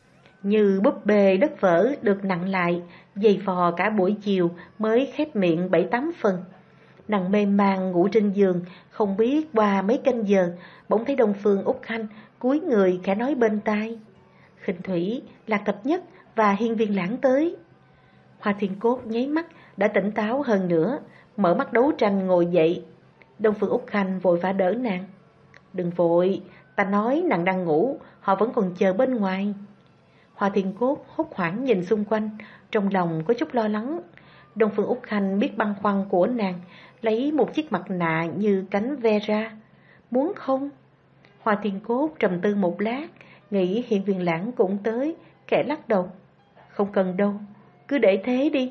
Như búp bê đất vỡ được nặng lại, giày vò cả buổi chiều mới khép miệng bảy tám phần. Nàng mê man ngủ trên giường, không biết qua mấy canh giờ, bỗng thấy Đông Phương Úc Khanh cúi người khẽ nói bên tai. Khinh Thủy, Lạc Thập Nhất và Hiên Viên Lãng tới. Hoa Thiên Cốt nháy mắt đã tỉnh táo hơn nữa, mở mắt đấu tranh ngồi dậy. Đông Phương Úc Khanh vội vã đỡ nàng. Đừng vội, ta nói nàng đang ngủ, họ vẫn còn chờ bên ngoài. Hoa Thiên Cốt hốt hoảng nhìn xung quanh, trong lòng có chút lo lắng. Đông Phương Úc Khanh biết băn khoăn của nàng, lấy một chiếc mặt nạ như cánh ve ra. Muốn không? Hoa Thiên Cốt trầm tư một lát, nghĩ Hiên Viên Lãng cũng tới, kẻ lắc đầu. Không cần đâu, cứ để thế đi.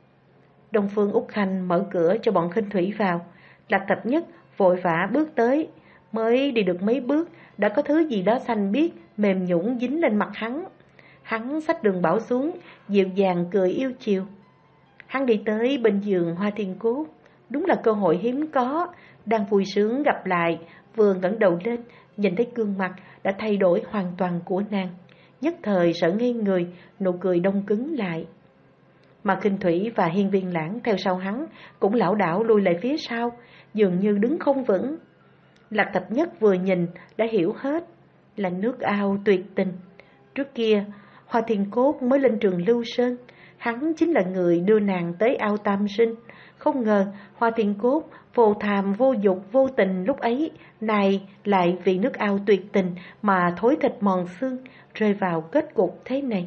Đông Phương Úc Khanh mở cửa cho bọn Khinh Thủy vào. Lạc Thập Nhất vội vã bước tới, mới đi được mấy bước đã có thứ gì đó xanh biếc mềm nhũn dính lên mặt hắn. Hắn xách Đường Bảo xuống, dịu dàng cười yêu chiều. Hắn đi tới bên giường Hoa Thiên Cốt, đúng là cơ hội hiếm có, đang vui sướng gặp lại, vừa ngẩng đầu lên, nhìn thấy gương mặt đã thay đổi hoàn toàn của nàng, nhất thời sợ ngây người, nụ cười đông cứng lại. Mà Khinh Thủy và Hiên Viên Lãng theo sau hắn cũng lảo đảo lui lại phía sau, dường như đứng không vững. Lạc Thập Nhất vừa nhìn đã hiểu hết, là nước ao tuyệt tình. Trước kia Hoa Thiên Cốt mới lên Trường Lưu Sơn, hắn chính là người đưa nàng tới ao Tam Sinh. Không ngờ Hoa Thiên Cốt vô tham vô dục vô tình lúc ấy, này lại vì nước ao tuyệt tình mà thối thịt mòn xương, rơi vào kết cục thế này.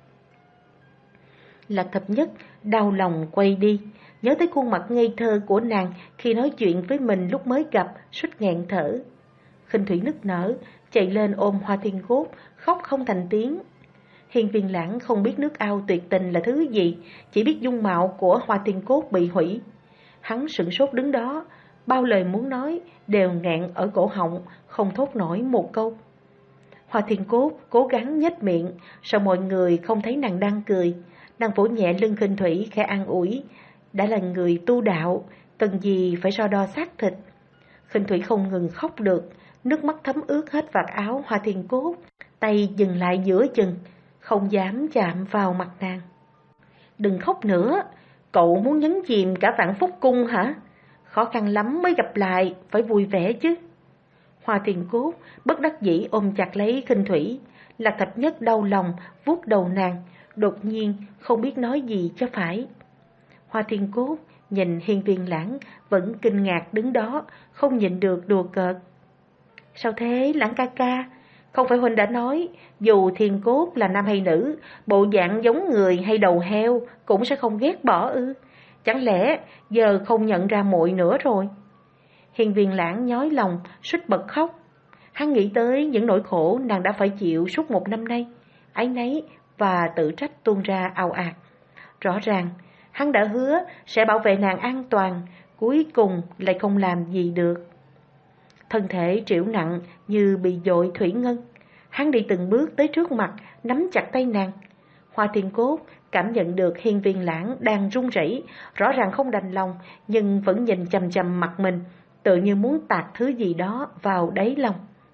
Lạc Thập Nhất đau lòng quay đi, nhớ tới khuôn mặt ngây thơ của nàng khi nói chuyện với mình lúc mới gặp, suýt nghẹn thở. Khinh Thủy nức nở, chạy lên ôm Hoa Thiên Cốt, khóc không thành tiếng. Hiên Viên Lãng không biết nước ao tuyệt tình là thứ gì, chỉ biết dung mạo của Hoa Thiên Cốt bị hủy. Hắn sững sốt đứng đó, bao lời muốn nói đều nghẹn ở cổ họng, không thốt nổi một câu. Hoa Thiên Cốt cố gắng nhếch miệng, sợ mọi người không thấy nàng đang cười. Nàng vỗ nhẹ lưng Khinh Thủy khẽ an ủi, đã là người tu đạo, cần gì phải so đo xác thịt. Khinh Thủy không ngừng khóc được, nước mắt thấm ướt hết vạt áo Hoa Thiên Cốt, tay dừng lại giữa chừng, không dám chạm vào mặt nàng. Đừng khóc nữa, cậu muốn nhấn chìm cả Vạn Phúc Cung hả? Khó khăn lắm mới gặp lại, phải vui vẻ chứ. Hoa Thiên Cốt bất đắc dĩ ôm chặt lấy Khinh Thủy, Lạc Thập Nhất đau lòng vuốt đầu nàng, đột nhiên không biết nói gì cho phải. Hoa Thiên Cốt nhìn Hiên Viên Lãng vẫn kinh ngạc đứng đó, không nhịn được đùa cợt. Sao thế Lãng ca ca? Không phải huynh đã nói, dù Thiên Cốt là nam hay nữ, bộ dạng giống người hay đầu heo cũng sẽ không ghét bỏ ư? Chẳng lẽ giờ không nhận ra muội nữa rồi? Hiên Viên Lãng nhói lòng, suýt bật khóc. Hắn nghĩ tới những nỗi khổ nàng đã phải chịu suốt một năm nay, áy náy và tự trách tuôn ra ào ạt. Rõ ràng, hắn đã hứa sẽ bảo vệ nàng an toàn, cuối cùng lại không làm gì được. Thân thể trĩu nặng như bị dội thủy ngân. Hắn đi từng bước tới trước mặt, nắm chặt tay nàng. Hoa Thiên Cốt cảm nhận được Hiên Viên Lãng đang run rẩy, rõ ràng không đành lòng, nhưng vẫn nhìn chằm chằm mặt mình, tự như muốn tạt thứ gì đó vào đáy lòng.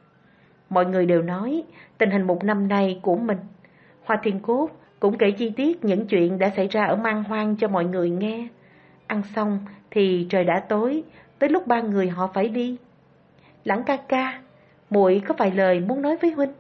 Mọi người đều nói tình hình một năm nay của mình. Hoa Thiên Cốt cũng kể chi tiết những chuyện đã xảy ra ở Man Hoang cho mọi người nghe. Ăn xong thì trời đã tối, tới lúc ba người họ phải đi. Lãng ca ca, muội có vài lời muốn nói với huynh.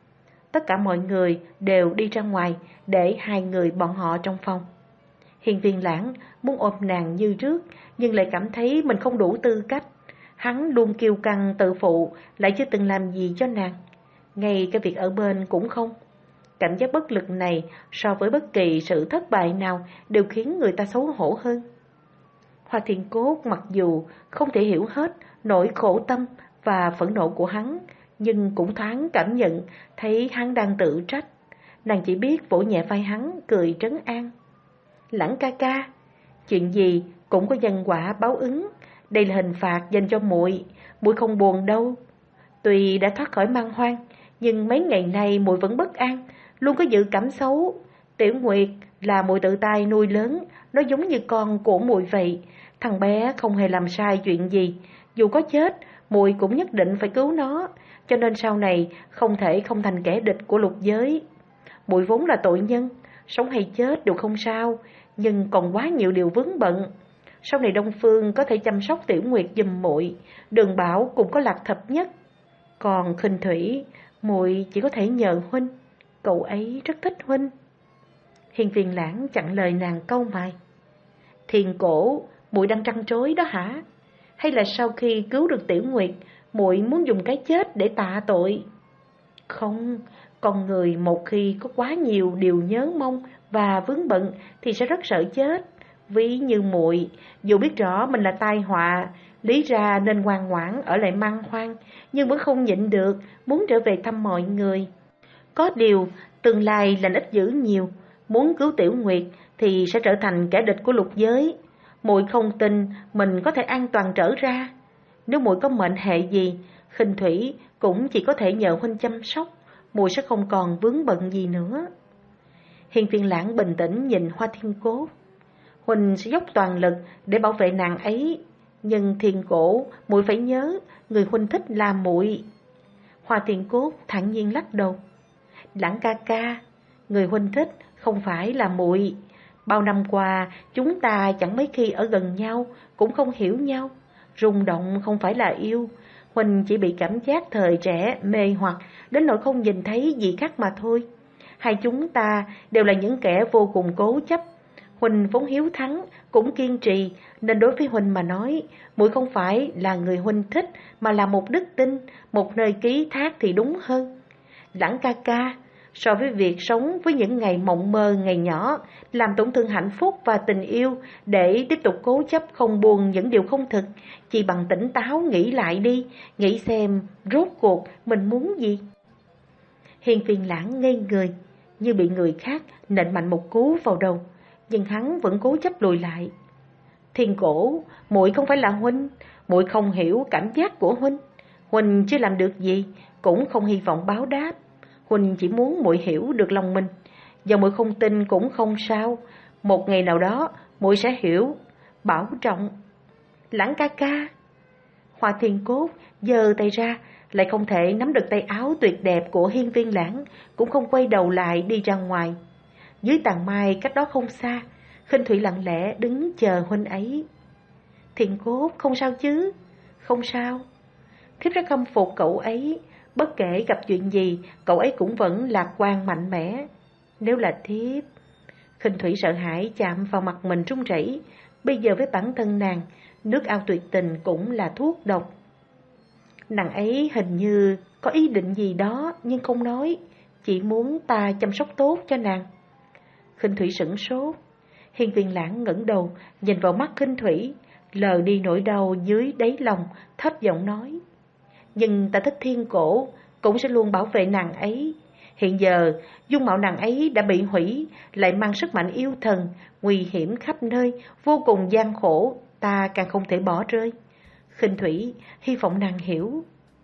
Tất cả mọi người đều đi ra ngoài, để hai người bọn họ trong phòng. Hiên Viên Lãng muốn ôm nàng như trước, nhưng lại cảm thấy mình không đủ tư cách. Hắn luôn kiêu căng tự phụ, lại chưa từng làm gì cho nàng, ngay cái việc ở bên cũng không. Cảm giác bất lực này so với bất kỳ sự thất bại nào đều khiến người ta xấu hổ hơn. Hoa Thiên Cốt mặc dù không thể hiểu hết nỗi khổ tâm và phẫn nộ của hắn, nhưng cũng thoáng cảm nhận thấy hắn đang tự trách. Nàng chỉ biết vỗ nhẹ vai hắn, cười trấn an. Lãng ca ca, chuyện gì cũng có nhân quả báo ứng, đây là hình phạt dành cho muội, muội không buồn đâu. Tuy đã thoát khỏi Man Hoang, nhưng mấy ngày nay muội vẫn bất an, luôn có dự cảm xấu. Tiểu Nguyệt là muội tự tay nuôi lớn, nó giống như con của muội vậy. Thằng bé không hề làm sai chuyện gì, dù có chết, muội cũng nhất định phải cứu nó, cho nên sau này không thể không thành kẻ địch của lục giới. Muội vốn là tội nhân, sống hay chết đều không sao, nhưng còn quá nhiều điều vướng bận. Sau này Đông Phương có thể chăm sóc Tiểu Nguyệt giùm muội, Đường Bảo cũng có Lạc Thập Nhất. Còn Khinh Thủy, muội chỉ có thể nhờ huynh, cậu ấy rất thích huynh. Hiên Viên Lãng chặn lời nàng câu mày. Thiên Cổ, muội đang trăn trối đó hả? Hay là sau khi cứu được Tiểu Nguyệt, muội muốn dùng cái chết để tạ tội? Không, con người một khi có quá nhiều điều nhớ mong và vướng bận thì sẽ rất sợ chết. Ví như muội, dù biết rõ mình là tai họa, lý ra nên ngoan ngoãn ở lại Man Hoang, nhưng vẫn không nhịn được, muốn trở về thăm mọi người. Có điều, tương lai lành ít dữ nhiều, muốn cứu Tiểu Nguyệt thì sẽ trở thành kẻ địch của lục giới. Muội không tin mình có thể an toàn trở ra. Nếu muội có mệnh hệ gì, Khinh Thủy cũng chỉ có thể nhờ huynh chăm sóc, muội sẽ không còn vướng bận gì nữa. Hiên Viên Lãng bình tĩnh nhìn Hoa Thiên Cốt. Huynh sẽ dốc toàn lực để bảo vệ nàng ấy, nhưng Thiên Cổ, muội phải nhớ, người huynh thích là muội. Hoa Thiên Cốt thản nhiên lắc đầu. Lãng ca ca, người huynh thích không phải là muội. Bao năm qua chúng ta chẳng mấy khi ở gần nhau, cũng không hiểu nhau. Rung động không phải là yêu, huynh chỉ bị cảm giác thời trẻ mê hoặc đến nỗi không nhìn thấy gì khác mà thôi. Hai chúng ta đều là những kẻ vô cùng cố chấp. Huỳnh vốn hiếu thắng, cũng kiên trì, nên đối với Huỳnh mà nói, muội không phải là người Huỳnh thích, mà là một đức tin, một nơi ký thác thì đúng hơn. Lãng ca ca, so với việc sống với những ngày mộng mơ ngày nhỏ, làm tổn thương hạnh phúc và tình yêu để tiếp tục cố chấp không buông những điều không thực. Chỉ bằng tỉnh táo nghĩ lại đi, nghĩ xem rốt cuộc mình muốn gì. Hiên Viên Lãng ngây người, như bị người khác nện mạnh một cú vào đầu, nhưng hắn vẫn cố chấp lùi lại. Thiên Cổ, muội không phải là huynh, muội không hiểu cảm giác của huynh. Huynh chưa làm được gì, cũng không hy vọng báo đáp. Huynh chỉ muốn muội hiểu được lòng mình. Giờ muội không tin cũng không sao, một ngày nào đó muội sẽ hiểu. Bảo trọng. Lãng ca ca. Hoa Thiên Cốt giơ tay ra, lại không thể nắm được tay áo tuyệt đẹp của Hiên Viên Lãng, cũng không quay đầu lại đi ra ngoài. Dưới tàn mai cách đó không xa, Khinh Thủy lặng lẽ đứng chờ huynh ấy. Thiên Cốt, không sao chứ? Không sao. Thiếp rất khâm phục cậu ấy, bất kể gặp chuyện gì, cậu ấy cũng vẫn lạc quan mạnh mẽ. Nếu là thiếp... Khinh Thủy sợ hãi chạm vào mặt mình run rẩy. Bây giờ với bản thân nàng, nước ao tuyệt tình cũng là thuốc độc. Nàng ấy hình như có ý định gì đó nhưng không nói, chỉ muốn ta chăm sóc tốt cho nàng. Khinh Thủy sửng sốt. Hiên Viên Lãng ngẩng đầu nhìn vào mắt Khinh Thủy, lờ đi nỗi đau dưới đáy lòng, thấp giọng nói: nhưng ta thích Thiên Cổ, cũng sẽ luôn bảo vệ nàng ấy. Hiện giờ dung mạo nàng ấy đã bị hủy, lại mang sức mạnh yêu thần, nguy hiểm khắp nơi, vô cùng gian khổ, ta càng không thể bỏ rơi. Khinh Thủy hy vọng nàng hiểu.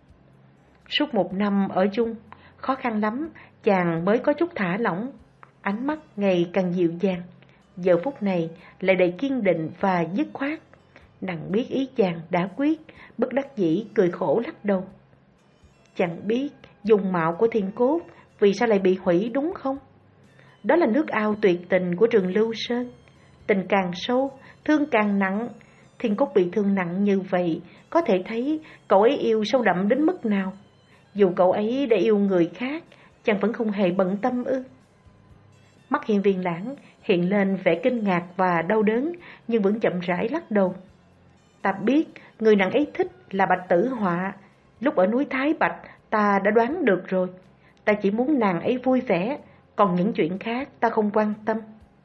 Suốt một năm ở chung, khó khăn lắm chàng mới có chút thả lỏng, ánh mắt ngày càng dịu dàng. Giờ phút này lại đầy kiên định và dứt khoát. Nàng biết ý chàng đã quyết, bất đắc dĩ cười khổ lắc đầu. Chẳng biết dung mạo của Thiên Cốt vì sao lại bị hủy đúng không? Đó là nước ao tuyệt tình của Trường Lưu Sơn. Tình càng sâu, thương càng nặng. Thiên Cốt bị thương nặng như vậy, có thể thấy cậu ấy yêu sâu đậm đến mức nào. Dù cậu ấy đã yêu người khác, chàng vẫn không hề bận tâm ư? Mắt Hiên Viên Lãng hiện lên vẻ kinh ngạc và đau đớn, nhưng vẫn chậm rãi lắc đầu. Ta biết người nàng ấy thích là Bạch Tử Họa. Lúc ở núi Thái Bạch ta đã đoán được rồi. Ta chỉ muốn nàng ấy vui vẻ, còn những chuyện khác ta không quan tâm.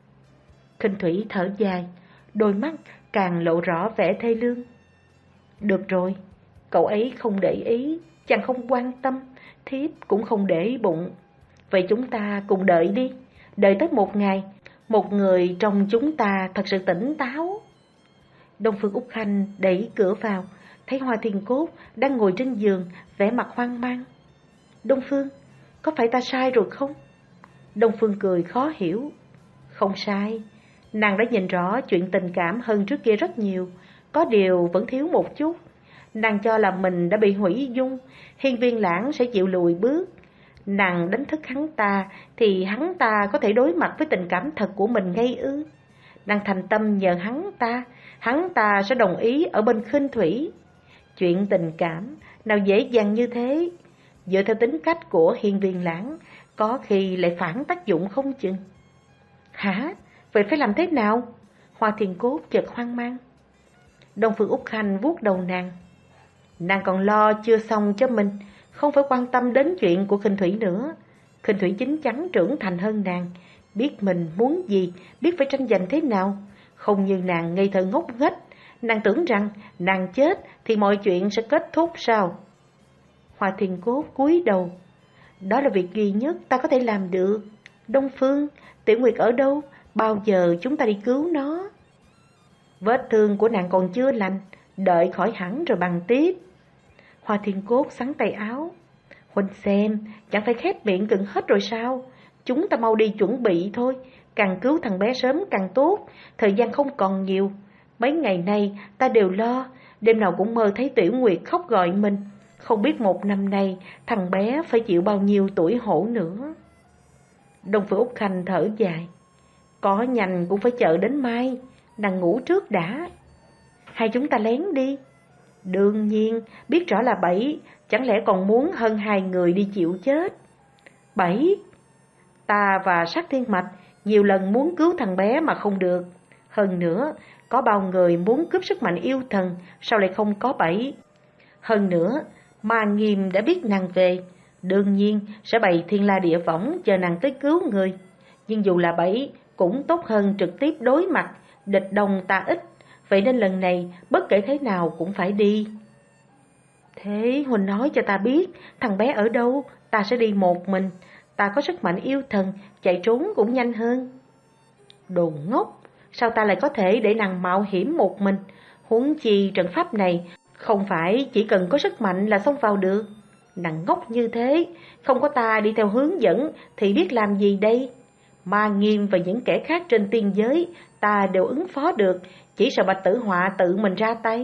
Khinh Thủy thở dài, đôi mắt càng lộ rõ vẻ thê lương. Được rồi, cậu ấy không để ý, chàng không quan tâm, thiếp cũng không để ý bụng. Vậy chúng ta cùng đợi đi, đợi tới một ngày, một người trong chúng ta thật sự tỉnh táo. Đông Phương Úc Khanh đẩy cửa vào, thấy Hoa Thiên Cốt đang ngồi trên giường, vẻ mặt hoang mang. Đông Phương, có phải ta sai rồi không? Đông Phương cười khó hiểu. Không sai, nàng đã nhìn rõ chuyện tình cảm hơn trước kia rất nhiều, có điều vẫn thiếu một chút. Nàng cho là mình đã bị hủy dung, Hiên Viên Lãng sẽ chịu lùi bước. Nàng đánh thức hắn ta thì hắn ta có thể đối mặt với tình cảm thật của mình ngay ư? Nàng thành tâm nhờ hắn ta, hắn ta sẽ đồng ý ở bên Khinh Thủy. Chuyện tình cảm nào dễ dàng như thế. Dựa theo tính cách của Hiên Viên Lãng, có khi lại phản tác dụng không chừng. Hả? Vậy phải làm thế nào? Hoa Thiên Cốt chợt hoang mang. Đông Phương Úc Khanh vuốt đầu nàng. Nàng còn lo chưa xong cho mình, không phải quan tâm đến chuyện của Khinh Thủy nữa. Khinh Thủy chín chắn trưởng thành hơn nàng, biết mình muốn gì, biết phải tranh giành thế nào. Không như nàng ngây thơ ngốc nghếch, nàng tưởng rằng nàng chết thì mọi chuyện sẽ kết thúc sao? Hoa Thiên Cốt cúi đầu. Đó là việc duy nhất ta có thể làm được. Đông Phương, Tiểu Nguyệt ở đâu? Bao giờ chúng ta đi cứu nó? Vết thương của nàng còn chưa lành, đợi khỏi hẳn rồi bàn tiếp. Hoa Thiên Cốt xắn tay áo. Huynh xem, chẳng phải khép miệng cứng hết rồi sao? Chúng ta mau đi chuẩn bị thôi, càng cứu thằng bé sớm càng tốt, thời gian không còn nhiều. Mấy ngày nay ta đều lo, đêm nào cũng mơ thấy Tiểu Nguyệt khóc gọi mình. Không biết một năm nay thằng bé phải chịu bao nhiêu tuổi hổ nữa. Đông Phương Úc Khanh thở dài. Có nhanh cũng phải chờ đến mai, nàng ngủ trước đã. Hai chúng ta lén đi. Đương nhiên, biết rõ là bảy, chẳng lẽ còn muốn hơn hai người đi chịu chết. Bảy, ta và Sát Thiên Mạch nhiều lần muốn cứu thằng bé mà không được. Hơn nữa, có bao người muốn cướp sức mạnh yêu thần, sao lại không có bảy. Hơn nữa, Ma Nghiêm đã biết nàng về, Đương nhiên sẽ bày thiên la địa võng chờ nàng tới cứu người. Nhưng dù là bẫy cũng tốt hơn trực tiếp đối mặt, địch đông ta ít. Vậy nên lần này bất kể thế nào cũng phải đi. Thế Huynh nói cho ta biết thằng bé ở đâu, ta sẽ đi một mình. Ta có sức mạnh yêu thần, chạy trốn cũng nhanh hơn. Đồ ngốc, sao ta lại có thể để nàng mạo hiểm một mình? Huống chi trận pháp này không phải chỉ cần có sức mạnh là xông vào được. Nàng ngốc như thế, không có ta đi theo hướng dẫn thì biết làm gì đây? Ma Nghiêm và những kẻ khác trên tiên giới ta đều ứng phó được, chỉ sợ Bạch Tử Họa tự mình ra tay.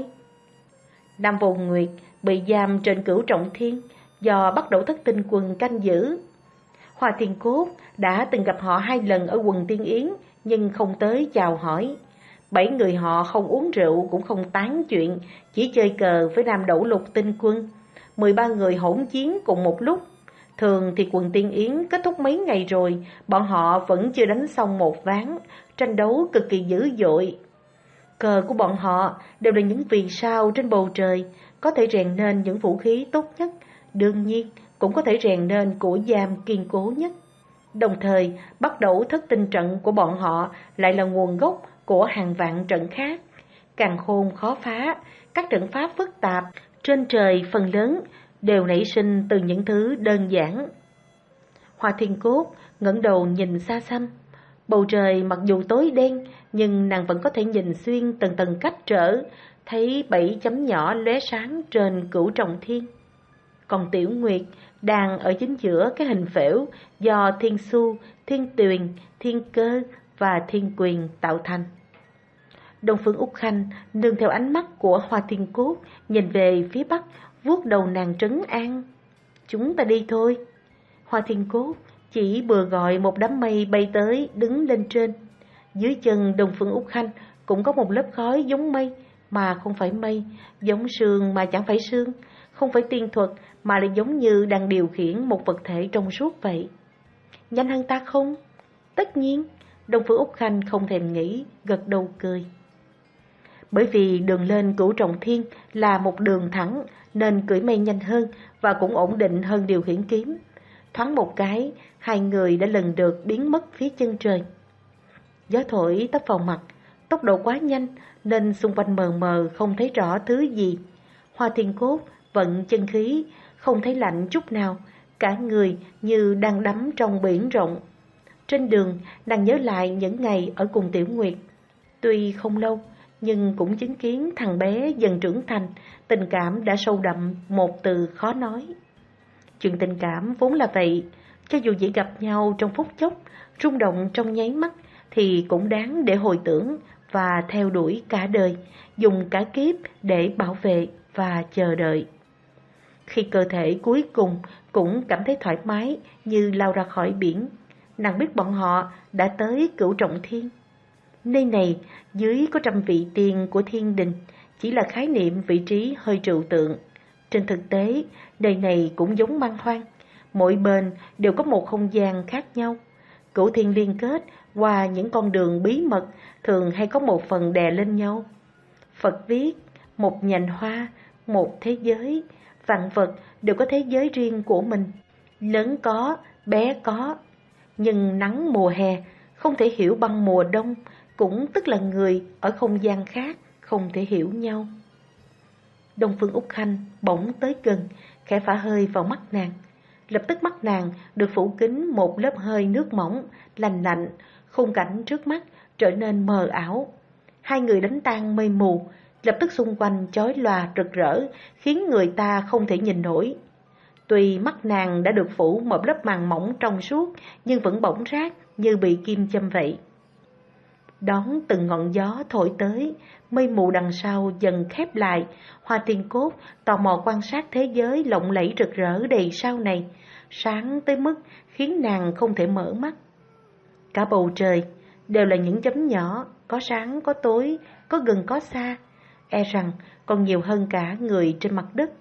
Nam Vô Nguyệt bị giam trên Cửu Trọng Thiên do bắt đầu thất tinh quân canh giữ. Hoa Thiên Cốt đã từng gặp họ hai lần ở quần Tiên Yến nhưng không tới chào hỏi. Bảy người họ không uống rượu cũng không tán chuyện, chỉ chơi cờ với Nam Đẩu Lục tinh quân. Mười ba người hỗn chiến cùng một lúc. Thường thì quần Tiên Yến kết thúc mấy ngày rồi, bọn họ vẫn chưa đánh xong một ván, tranh đấu cực kỳ dữ dội. Cờ của bọn họ đều là những vì sao trên bầu trời, có thể rèn nên những vũ khí tốt nhất, đương nhiên cũng có thể rèn nên cổ giam kiên cố nhất. Đồng thời, bắt đầu thất tinh trận của bọn họ lại là nguồn gốc của hàng vạn trận khác. Càn khôn khó phá, các trận pháp phức tạp trên trời phần lớn đều nảy sinh từ những thứ đơn giản. Hoa Thiên Cốt ngẩng đầu nhìn xa xăm. Bầu trời mặc dù tối đen, nhưng nàng vẫn có thể nhìn xuyên tầng tầng cách trở, thấy bảy chấm nhỏ lóe sáng trên Cửu Trọng Thiên. Còn Tiểu Nguyệt đang ở chính giữa cái hình phễu do Thiên Xu, Thiên Tuyền, Thiên Cơ và Thiên Quyền tạo thành. Đông Phương Úc Khanh nương theo ánh mắt của Hoa Thiên Cốt nhìn về phía bắc, vuốt đầu nàng trấn an. Chúng ta đi thôi. Hoa Thiên Cốt chỉ bừa gọi một đám mây bay tới đứng lên trên. Dưới chân Đông Phương Úc Khanh cũng có một lớp khói giống mây mà không phải mây, giống sương mà chẳng phải sương, không phải tiên thuật mà lại giống như đang điều khiển một vật thể trong suốt vậy. Nhanh hơn ta không? Tất nhiên. Đông Phương Úc Khanh không thèm nghĩ, gật đầu cười. Bởi vì đường lên Cửu Trọng Thiên là một đường thẳng nên cưỡi mây nhanh hơn và cũng ổn định hơn điều khiển kiếm. Thoáng một cái, hai người đã lần lượt biến mất phía chân trời. Gió thổi tấp vào mặt, tốc độ quá nhanh nên xung quanh mờ mờ không thấy rõ thứ gì. Hoa Thiên Cốt vận chân khí, không thấy lạnh chút nào, cả người như đang đắm trong biển rộng. Trên đường, nàng nhớ lại những ngày ở cùng Tiểu Nguyệt. Tuy không lâu, nhưng cũng chứng kiến thằng bé dần trưởng thành, tình cảm đã sâu đậm một từ khó nói. Chuyện tình cảm vốn là vậy, cho dù chỉ gặp nhau trong phút chốc, rung động trong nháy mắt, thì cũng đáng để hồi tưởng và theo đuổi cả đời, dùng cả kiếp để bảo vệ và chờ đợi. Khi cơ thể cuối cùng cũng cảm thấy thoải mái như lao ra khỏi biển, nàng biết bọn họ đã tới Cửu Trọng Thiên. Nơi này dưới có trăm vị tiên của thiên đình, chỉ là khái niệm vị trí hơi trừu tượng. Trên thực tế, nơi này cũng giống man hoang, mỗi bên đều có một không gian khác nhau. Cửu thiên liên kết qua những con đường bí mật, thường hay có một phần đè lên nhau. Phật viết, một nhành hoa, một thế giới, vạn vật đều có thế giới riêng của mình, lớn có, bé có. Nhưng nắng mùa hè không thể hiểu bằng mùa đông, cũng tức là người ở không gian khác không thể hiểu nhau. Đông Phương Úc Khanh bỗng tới gần, khẽ phả hơi vào mắt nàng. Lập tức mắt nàng được phủ kín một lớp hơi nước mỏng, lành lạnh, khung cảnh trước mắt trở nên mờ ảo. Hai người đánh tan mây mù, lập tức xung quanh chói lòa rực rỡ, khiến người ta không thể nhìn nổi. Tuy mắt nàng đã được phủ một lớp màng mỏng trong suốt, nhưng vẫn bỏng rát như bị kim châm vậy. Đón từng ngọn gió thổi tới, mây mù đằng sau dần khép lại. Hoa Thiên Cốt tò mò quan sát thế giới lộng lẫy rực rỡ đầy sao này, sáng tới mức khiến nàng không thể mở mắt. Cả bầu trời đều là những chấm nhỏ, có sáng có tối, có gần có xa, e rằng còn nhiều hơn cả người trên mặt đất.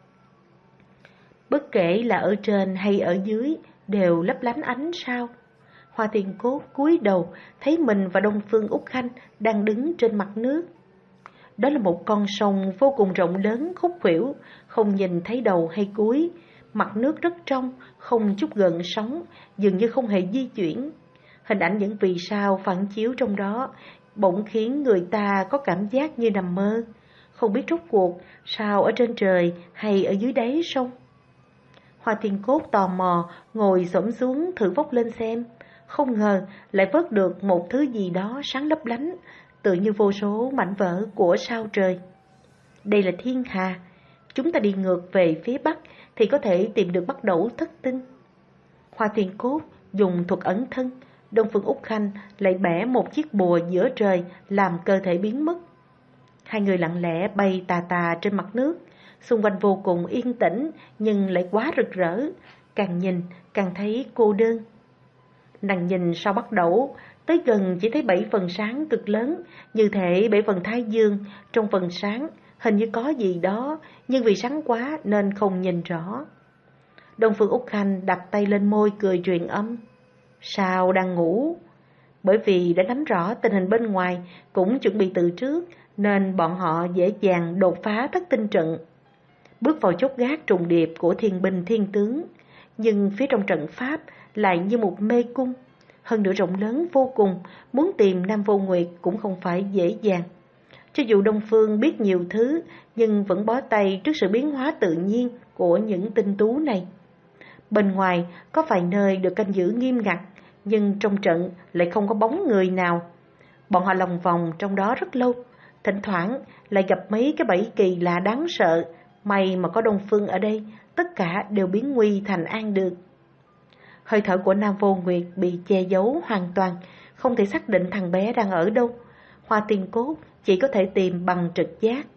Bất kể là ở trên hay ở dưới đều lấp lánh ánh sao. Hoa Thiên Cốt cúi đầu thấy mình và Đông Phương Úc Khanh đang đứng trên mặt nước. Đó là một con sông vô cùng rộng lớn khúc khuỷu, không nhìn thấy đầu hay cuối, mặt nước rất trong, không chút gợn sóng, dường như không hề di chuyển. Hình ảnh những vì sao phản chiếu trong đó bỗng khiến người ta có cảm giác như nằm mơ, không biết rốt cuộc sao ở trên trời hay ở dưới đáy sông. Hoa Thiên Cốt tò mò ngồi xổm xuống thử vốc lên xem, không ngờ lại vớt được một thứ gì đó sáng lấp lánh, tựa như vô số mảnh vỡ của sao trời. Đây là thiên hà, chúng ta đi ngược về phía bắc thì có thể tìm được bắt đầu thất tinh. Hoa Thiên Cốt dùng thuật ẩn thân, Đông Phương Úc Khanh lại bẻ một chiếc bùa giữa trời làm cơ thể biến mất. Hai người lặng lẽ bay tà tà trên mặt nước, xung quanh vô cùng yên tĩnh nhưng lại quá rực rỡ, càng nhìn càng thấy cô đơn. Nàng nhìn sau bắt đầu, tới gần chỉ thấy bảy phần sáng cực lớn, như thể bảy phần thái dương. Trong phần sáng hình như có gì đó, nhưng vì sáng quá nên không nhìn rõ. Đông Phương Úc Khanh đặt tay lên môi cười truyền âm. Sao đang ngủ? Bởi vì đã nắm rõ tình hình bên ngoài, cũng chuẩn bị từ trước, nên bọn họ dễ dàng đột phá thất tinh trận, bước vào chốt gác trùng điệp của thiên binh thiên tướng. Nhưng phía trong trận pháp lại như một mê cung, hơn nữa rộng lớn vô cùng, muốn tìm Nam Vô Nguyệt cũng không phải dễ dàng. Cho dù Đông Phương biết nhiều thứ, nhưng vẫn bó tay trước sự biến hóa tự nhiên của những tinh tú này. Bên ngoài có vài nơi được canh giữ nghiêm ngặt, nhưng trong trận lại không có bóng người nào. Bọn họ lòng vòng trong đó rất lâu, thỉnh thoảng lại gặp mấy cái bẫy kỳ lạ đáng sợ. May mà có Đông Phương ở đây, tất cả đều biến nguy thành an được. Hơi thở của Nam Vô Nguyệt bị che giấu hoàn toàn, không thể xác định thằng bé đang ở đâu. Hoa Thiên Cốt chỉ có thể tìm bằng trực giác.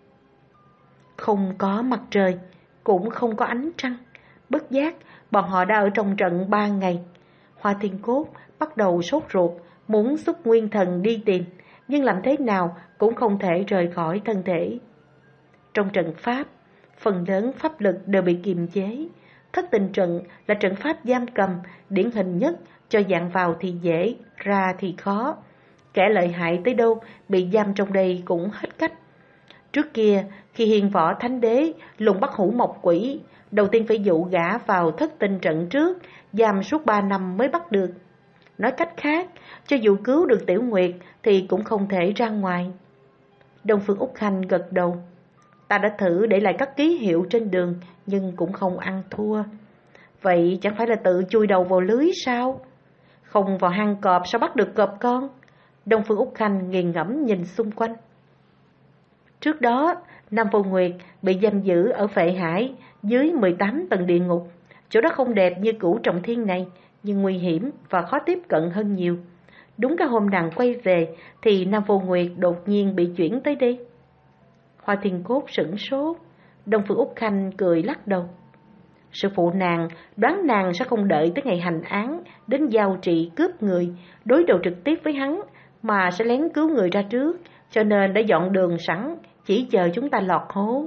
Không có mặt trời, cũng không có ánh trăng. Bất giác, bọn họ đã ở trong trận ba ngày. Hoa Thiên Cốt bắt đầu sốt ruột, muốn xúc nguyên thần đi tìm, nhưng làm thế nào cũng không thể rời khỏi thân thể. Trong trận pháp, phần lớn pháp lực đều bị kiềm chế. Thất tinh trận là trận pháp giam cầm, điển hình nhất, cho dạng vào thì dễ, ra thì khó. Kẻ lợi hại tới đâu, bị giam trong đây cũng hết cách. Trước kia, khi hiền võ thánh đế lùng bắt Hủ Mộc Quỷ, đầu tiên phải dụ gã vào thất tinh trận trước, giam suốt ba năm mới bắt được. Nói cách khác, cho dù cứu được Tiểu Nguyệt thì cũng không thể ra ngoài. Đông Phương Úc Khanh gật đầu. Ta đã thử để lại các ký hiệu trên đường, nhưng cũng không ăn thua. Vậy chẳng phải là tự chui đầu vào lưới sao? Không vào hang cọp sao bắt được cọp con? Đông Phương Úc Khanh nghiền ngẫm nhìn xung quanh. Trước đó, Nam Vô Nguyệt bị giam giữ ở Phệ Hải dưới mười tám tầng địa ngục. Chỗ đó không đẹp như Cửu Trọng Thiên này, nhưng nguy hiểm và khó tiếp cận hơn nhiều. Đúng cái hôm nàng quay về thì Nam Vô Nguyệt đột nhiên bị chuyển tới đây. Hoa Thiên Cốt sửng sốt. Đông Phương Úc Khanh cười lắc đầu. Sư phụ nàng đoán nàng sẽ không đợi tới ngày hành án đến giao trị cướp người, đối đầu trực tiếp với hắn, mà sẽ lén cứu người ra trước, cho nên đã dọn đường sẵn, chỉ chờ chúng ta lọt hố.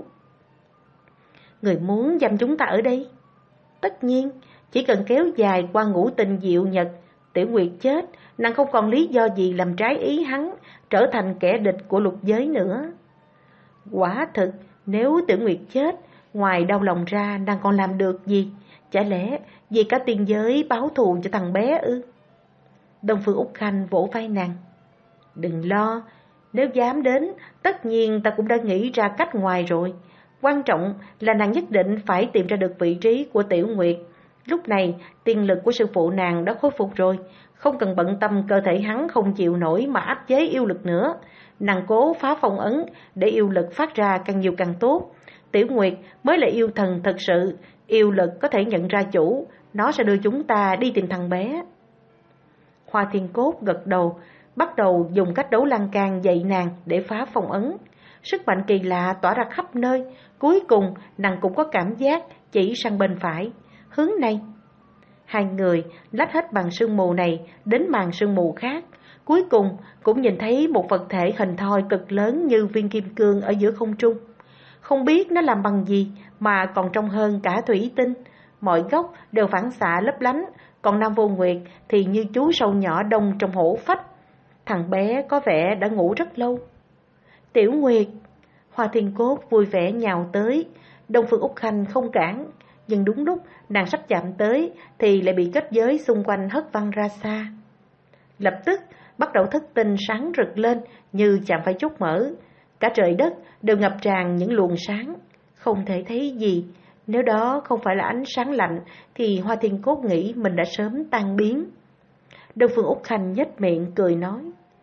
Người muốn giam chúng ta ở đây? Tất nhiên, chỉ cần kéo dài qua ngũ tình diệu nhật, Tiểu Nguyệt chết, nàng không còn lý do gì làm trái ý hắn, trở thành kẻ địch của lục giới nữa. Quả thực, nếu Tiểu Nguyệt chết, ngoài đau lòng ra nàng còn làm được gì? Chả lẽ vì cả tiên giới báo thù cho thằng bé ư? Đông Phương Úc Khanh vỗ vai nàng. Đừng lo, nếu dám đến, tất nhiên ta cũng đã nghĩ ra cách ngoài rồi. Quan trọng là nàng nhất định phải tìm ra được vị trí của Tiểu Nguyệt. Lúc này, tiên lực của sư phụ nàng đã khôi phục rồi, không cần bận tâm cơ thể hắn không chịu nổi mà áp chế yêu lực nữa. Nàng cố phá phong ấn để yêu lực phát ra càng nhiều càng tốt. Tiểu Nguyệt mới là yêu thần thật sự, yêu lực có thể nhận ra chủ, nó sẽ đưa chúng ta đi tìm thằng bé. Hoa Thiên Cốt gật đầu, bắt đầu dùng cách đấu lan can dạy nàng để phá phong ấn. Sức mạnh kỳ lạ tỏa ra khắp nơi, cuối cùng nàng cũng có cảm giác chỉ sang bên phải, hướng này. Hai người lách hết bằng sương mù này đến màn sương mù khác, cuối cùng cũng nhìn thấy một vật thể hình thoi cực lớn như viên kim cương ở giữa không trung. Không biết nó làm bằng gì mà còn trong hơn cả thủy tinh, mọi góc đều phản xạ lấp lánh, còn Nam Vô Nguyệt thì như chú sâu nhỏ đông trong hổ phách. Thằng bé có vẻ đã ngủ rất lâu. Tiểu Nguyệt! Hoa Thiên Cốt vui vẻ nhào tới. Đông Phương Úc Khanh không cản, Nhưng đúng lúc nàng sắp chạm tới thì lại bị kết giới xung quanh hất văng ra xa. Lập tức bắt đầu thức tinh sáng rực lên như chạm phải chốt mở. Cả trời đất đều ngập tràn những luồng sáng, không thể thấy gì. Nếu đó không phải là ánh sáng lạnh thì Hoa Thiên Cốt nghĩ mình đã sớm tan biến. Đông Phương Úc Khanh nhếch miệng cười nói: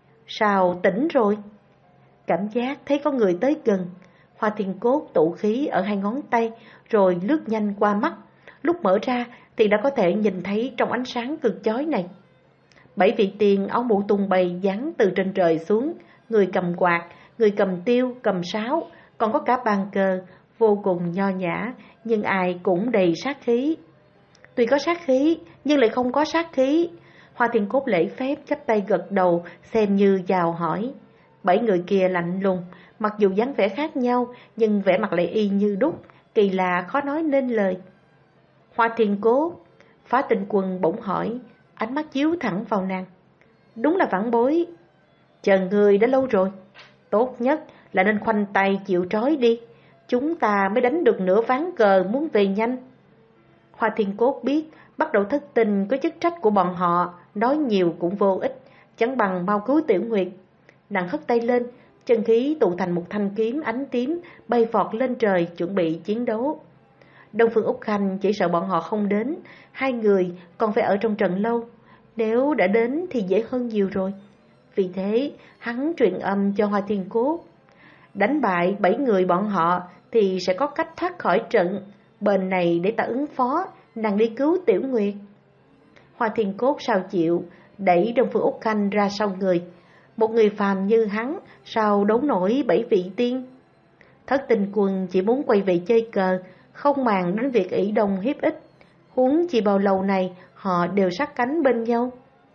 Sao tỉnh rồi? Cảm giác thấy có người tới gần. Hoa Thiên Cốt tụ khí ở hai ngón tay rồi lướt nhanh qua mắt. Lúc mở ra thì đã có thể nhìn thấy trong ánh sáng cực chói này. Bảy vị tiền áo mũ tung bay giáng từ trên trời xuống, người cầm quạt, người cầm tiêu, cầm sáo, còn có cả bàn cờ, vô cùng nho nhã, nhưng ai cũng đầy sát khí. Tuy có sát khí, nhưng lại không có sát khí. Hoa Thiên Cốt lễ phép chắp tay gật đầu, xem như chào hỏi. Bảy người kia lạnh lùng, mặc dù dáng vẻ khác nhau, nhưng vẻ mặt lại y như đúc, kỳ lạ khó nói nên lời. Hoa Thiên Cốt, Phá Tinh Quân bỗng hỏi, ánh mắt chiếu thẳng vào nàng. Đúng là vãn bối. Chờ người đã lâu rồi. Tốt nhất là nên khoanh tay chịu trói đi, chúng ta mới đánh được nửa ván cờ muốn về nhanh. Hoa Thiên Cốt biết bắt đầu thất tình có chức trách của bọn họ, nói nhiều cũng vô ích, chẳng bằng mau cứu Tiểu Nguyệt. Nàng hất tay lên, chân khí tụ thành một thanh kiếm ánh tím bay vọt lên trời chuẩn bị chiến đấu. Đông Phương Úc Khanh chỉ sợ bọn họ không đến, hai người còn phải ở trong trận lâu. Nếu đã đến thì dễ hơn nhiều rồi. Vì thế hắn truyền âm cho Hoa Thiên Cốt, đánh bại bảy người bọn họ thì sẽ có cách thoát khỏi trận. Bên này để ta ứng phó, nàng đi cứu Tiểu Nguyệt. Hoa Thiên Cốt sao chịu, đẩy Đông Phương Úc Khanh ra sau người. Một người phàm như hắn sao đấu nổi bảy vị tiên. Thất Tinh Quân chỉ muốn quay về chơi cờ, không màng đến việc ỷ đông hiếp ích. Huống chỉ bao lâu này họ đều sát cánh bên nhau.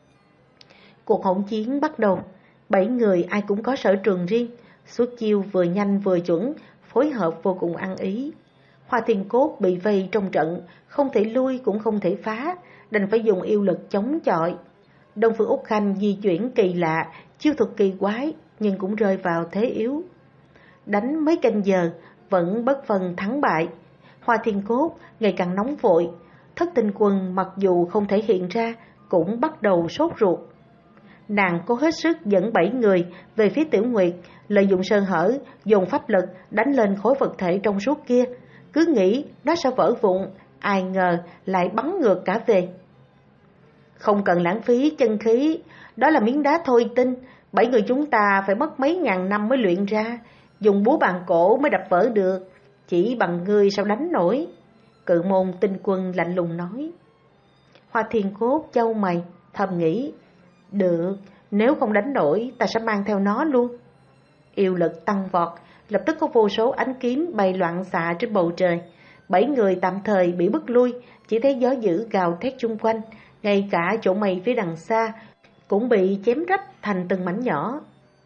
Cuộc hỗn chiến bắt đầu. Bảy người ai cũng có sở trường riêng, xuất chiêu vừa nhanh vừa chuẩn, phối hợp vô cùng ăn ý. Hoa Thiên Cốt bị vây trong trận, không thể lui cũng không thể phá, đành phải dùng yêu lực chống chọi. Đông Phương Úc Khanh di chuyển kỳ lạ, chiêu thuật kỳ quái, nhưng cũng rơi vào thế yếu. Đánh mấy canh giờ, vẫn bất phân thắng bại. Hoa Thiên Cốt ngày càng nóng vội. Thất Tinh Quân mặc dù không thể hiện ra, cũng bắt đầu sốt ruột. Nàng cố hết sức dẫn bảy người về phía Tiểu Nguyệt, lợi dụng sơ hở, dùng pháp lực đánh lên khối vật thể trong suốt kia. Cứ nghĩ nó sẽ vỡ vụn, ai ngờ lại bắn ngược cả về. Không cần lãng phí chân khí, đó là miếng đá thôi tinh, bảy người chúng ta phải mất mấy ngàn năm mới luyện ra, dùng búa bàn cổ mới đập vỡ được, chỉ bằng ngươi sao đánh nổi. Cự Môn Tinh Quân lạnh lùng nói. Hoa Thiên Cốt chau mày, thầm nghĩ, được, nếu không đánh nổi ta sẽ mang theo nó luôn. Yêu lực tăng vọt, lập tức có vô số ánh kiếm bay loạn xạ trên bầu trời. Bảy người tạm thời bị bức lui, chỉ thấy gió dữ gào thét chung quanh, ngay cả chỗ mây phía đằng xa cũng bị chém rách thành từng mảnh nhỏ.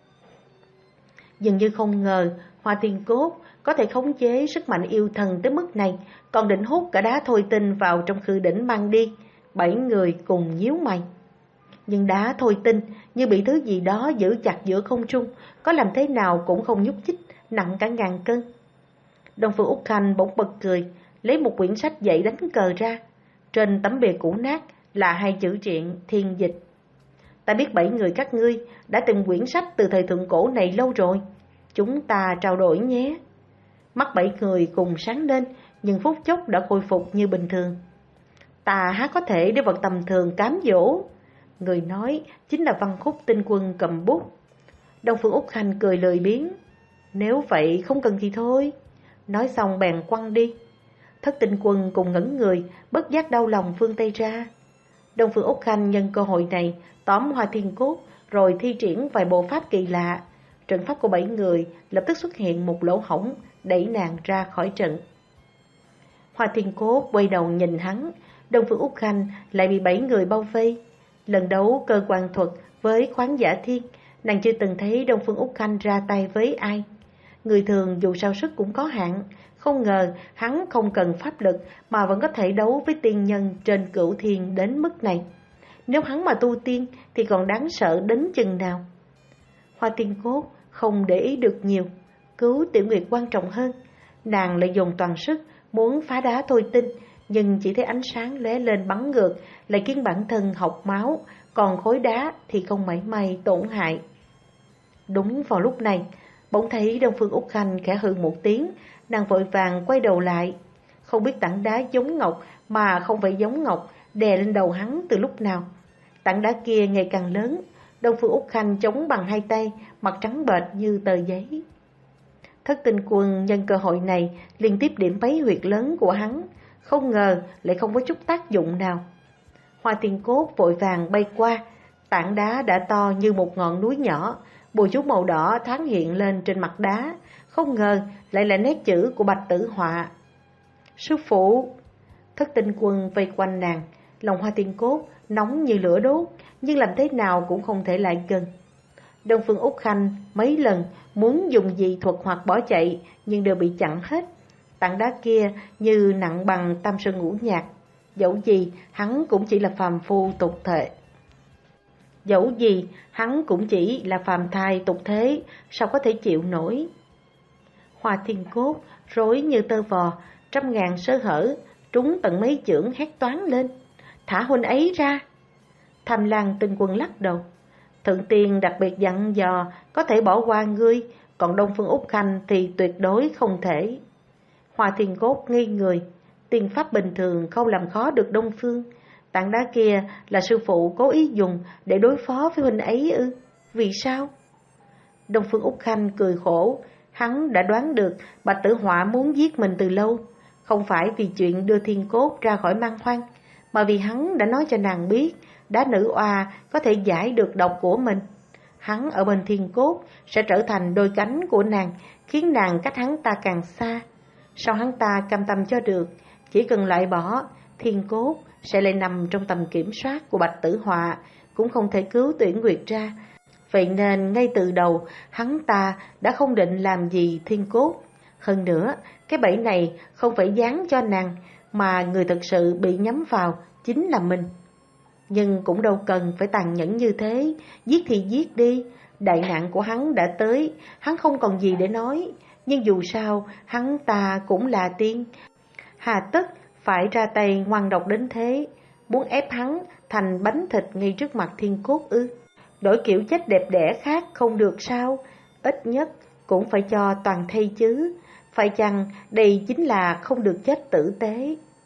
Dường như không ngờ Hoa Thiên Cốt có thể khống chế sức mạnh yêu thần tới mức này, còn định hút cả đá thôi tinh vào trong khư đỉnh mang đi. Bảy người cùng nhíu mày. Nhưng đá thôi tinh như bị thứ gì đó giữ chặt giữa không trung, có làm thế nào cũng không nhúc nhích, nặng cả ngàn cân. Đông Phương Úc Khanh bỗng bật cười, lấy một quyển sách dậy đánh cờ ra. Trên tấm bìa cũ nát là hai chữ truyện Thiên Dịch. Ta biết bảy người các ngươi đã từng quyển sách từ thời thượng cổ này lâu rồi, chúng ta trao đổi nhé. Mắt bảy người cùng sáng lên, nhưng phút chốc đã khôi phục như bình thường. Ta há có thể để vật tầm thường cám dỗ. Người nói chính là Văn Khúc Tinh Quân cầm bút. Đông Phương Úc Khanh cười lười biếng. Nếu vậy không cần thì thôi. Nói xong bèn quăng đi. Thất Tinh Quân cùng ngẩn người, bất giác đau lòng vươn tay ra. Đông Phương Úc Khanh nhân cơ hội này tóm Hoa Thiên Cốt, rồi thi triển vài bộ pháp kỳ lạ. Trận pháp của bảy người lập tức xuất hiện một lỗ hổng, đẩy nàng ra khỏi trận. Hoa Thiên Cốt quay đầu nhìn hắn, Đông Phương Úc Khanh lại bị bảy người bao vây. Lần đấu cơ quan thuật với Khoáng Giả Thiên, nàng chưa từng thấy Đông Phương Úc Khanh ra tay với ai. Người thường dù sao sức cũng có hạn, không ngờ hắn không cần pháp lực mà vẫn có thể đấu với tiên nhân trên cửu thiên đến mức này. Nếu hắn mà tu tiên thì còn đáng sợ đến chừng nào. Hoa Thiên Cốt không để ý được nhiều, cứu Tiểu Nguyệt quan trọng hơn. Nàng lại dùng toàn sức muốn phá đá thôi tinh, nhưng chỉ thấy ánh sáng lóe lên bắn ngược, lại khiến bản thân học máu, còn khối đá thì không mảy may tổn hại. Đúng vào lúc này, bỗng thấy Đông Phương Úc Khanh khẽ hừ một tiếng, nàng vội vàng quay đầu lại. Không biết tảng đá giống ngọc mà không phải giống ngọc đè lên đầu hắn từ lúc nào. Tảng đá kia ngày càng lớn, Đông Phương Úc Khanh chống bằng hai tay, mặt trắng bệch như tờ giấy. Thất Tinh Quân nhân cơ hội này liên tiếp điểm mấy huyệt lớn của hắn, không ngờ lại không có chút tác dụng nào. Hoa Thiên Cốt vội vàng bay qua, tảng đá đã to như một ngọn núi nhỏ, bùa chú màu đỏ thoáng hiện lên trên mặt đá, không ngờ lại là nét chữ của Bạch Tử Họa. Sư phụ! Thất Tinh Quân vây quanh nàng, lòng Hoa Thiên Cốt nóng như lửa đốt, nhưng làm thế nào cũng không thể lại gần. Đông Phương Úc Khanh mấy lần muốn dùng dị thuật hoặc bỏ chạy, nhưng đều bị chặn hết. Tảng đá kia như nặng bằng tam sơn ngũ nhạc, dẫu gì hắn cũng chỉ là phàm phu tục thể. Dẫu gì hắn cũng chỉ là phàm thai tục thế, sao có thể chịu nổi. Hoa Thiên Cốt rối như tơ vò, trăm ngàn sơ hở, trúng tận mấy chưởng hét toáng lên. Thả huynh ấy ra! Tham Lang Tinh Quân lắc đầu. Thượng tiên đặc biệt dặn dò có thể bỏ qua ngươi, còn Đông Phương Úc Khanh thì tuyệt đối không thể. Hoa Thiên Cốt nghi người, tiên pháp bình thường không làm khó được Đông Phương. Tảng đá kia là sư phụ cố ý dùng để đối phó với huynh ấy ư? Vì sao? Đông Phương Úc Khanh cười khổ, hắn đã đoán được Bạch Tử Họa muốn giết mình từ lâu, không phải vì chuyện đưa Thiên Cốt ra khỏi man hoang, mà vì hắn đã nói cho nàng biết đá nữ oa có thể giải được độc của mình. Hắn ở bên Thiên Cốt sẽ trở thành đôi cánh của nàng, khiến nàng cách hắn ta càng xa. Sao hắn ta cam tâm cho được? Chỉ cần loại bỏ, Thiên Cốt sẽ lại nằm trong tầm kiểm soát của Bạch Tử Họa, cũng không thể cứu Tuyển Nguyệt ra. Vậy nên ngay từ đầu hắn ta đã không định làm gì Thiên Cốt. Hơn nữa, cái bẫy này không phải dán cho nàng, mà người thực sự bị nhắm vào chính là mình. Nhưng cũng đâu cần phải tàn nhẫn như thế, giết thì giết đi, đại nạn của hắn đã tới, hắn không còn gì để nói. Nhưng dù sao, hắn ta cũng là tiên, hà tất phải ra tay ngoan độc đến thế, muốn ép hắn thành bánh thịt ngay trước mặt Thiên Cốt ư? Đổi kiểu chết đẹp đẽ khác không được sao? Ít nhất cũng phải cho toàn thây chứ. Phải chăng đây chính là không được chết tử tế?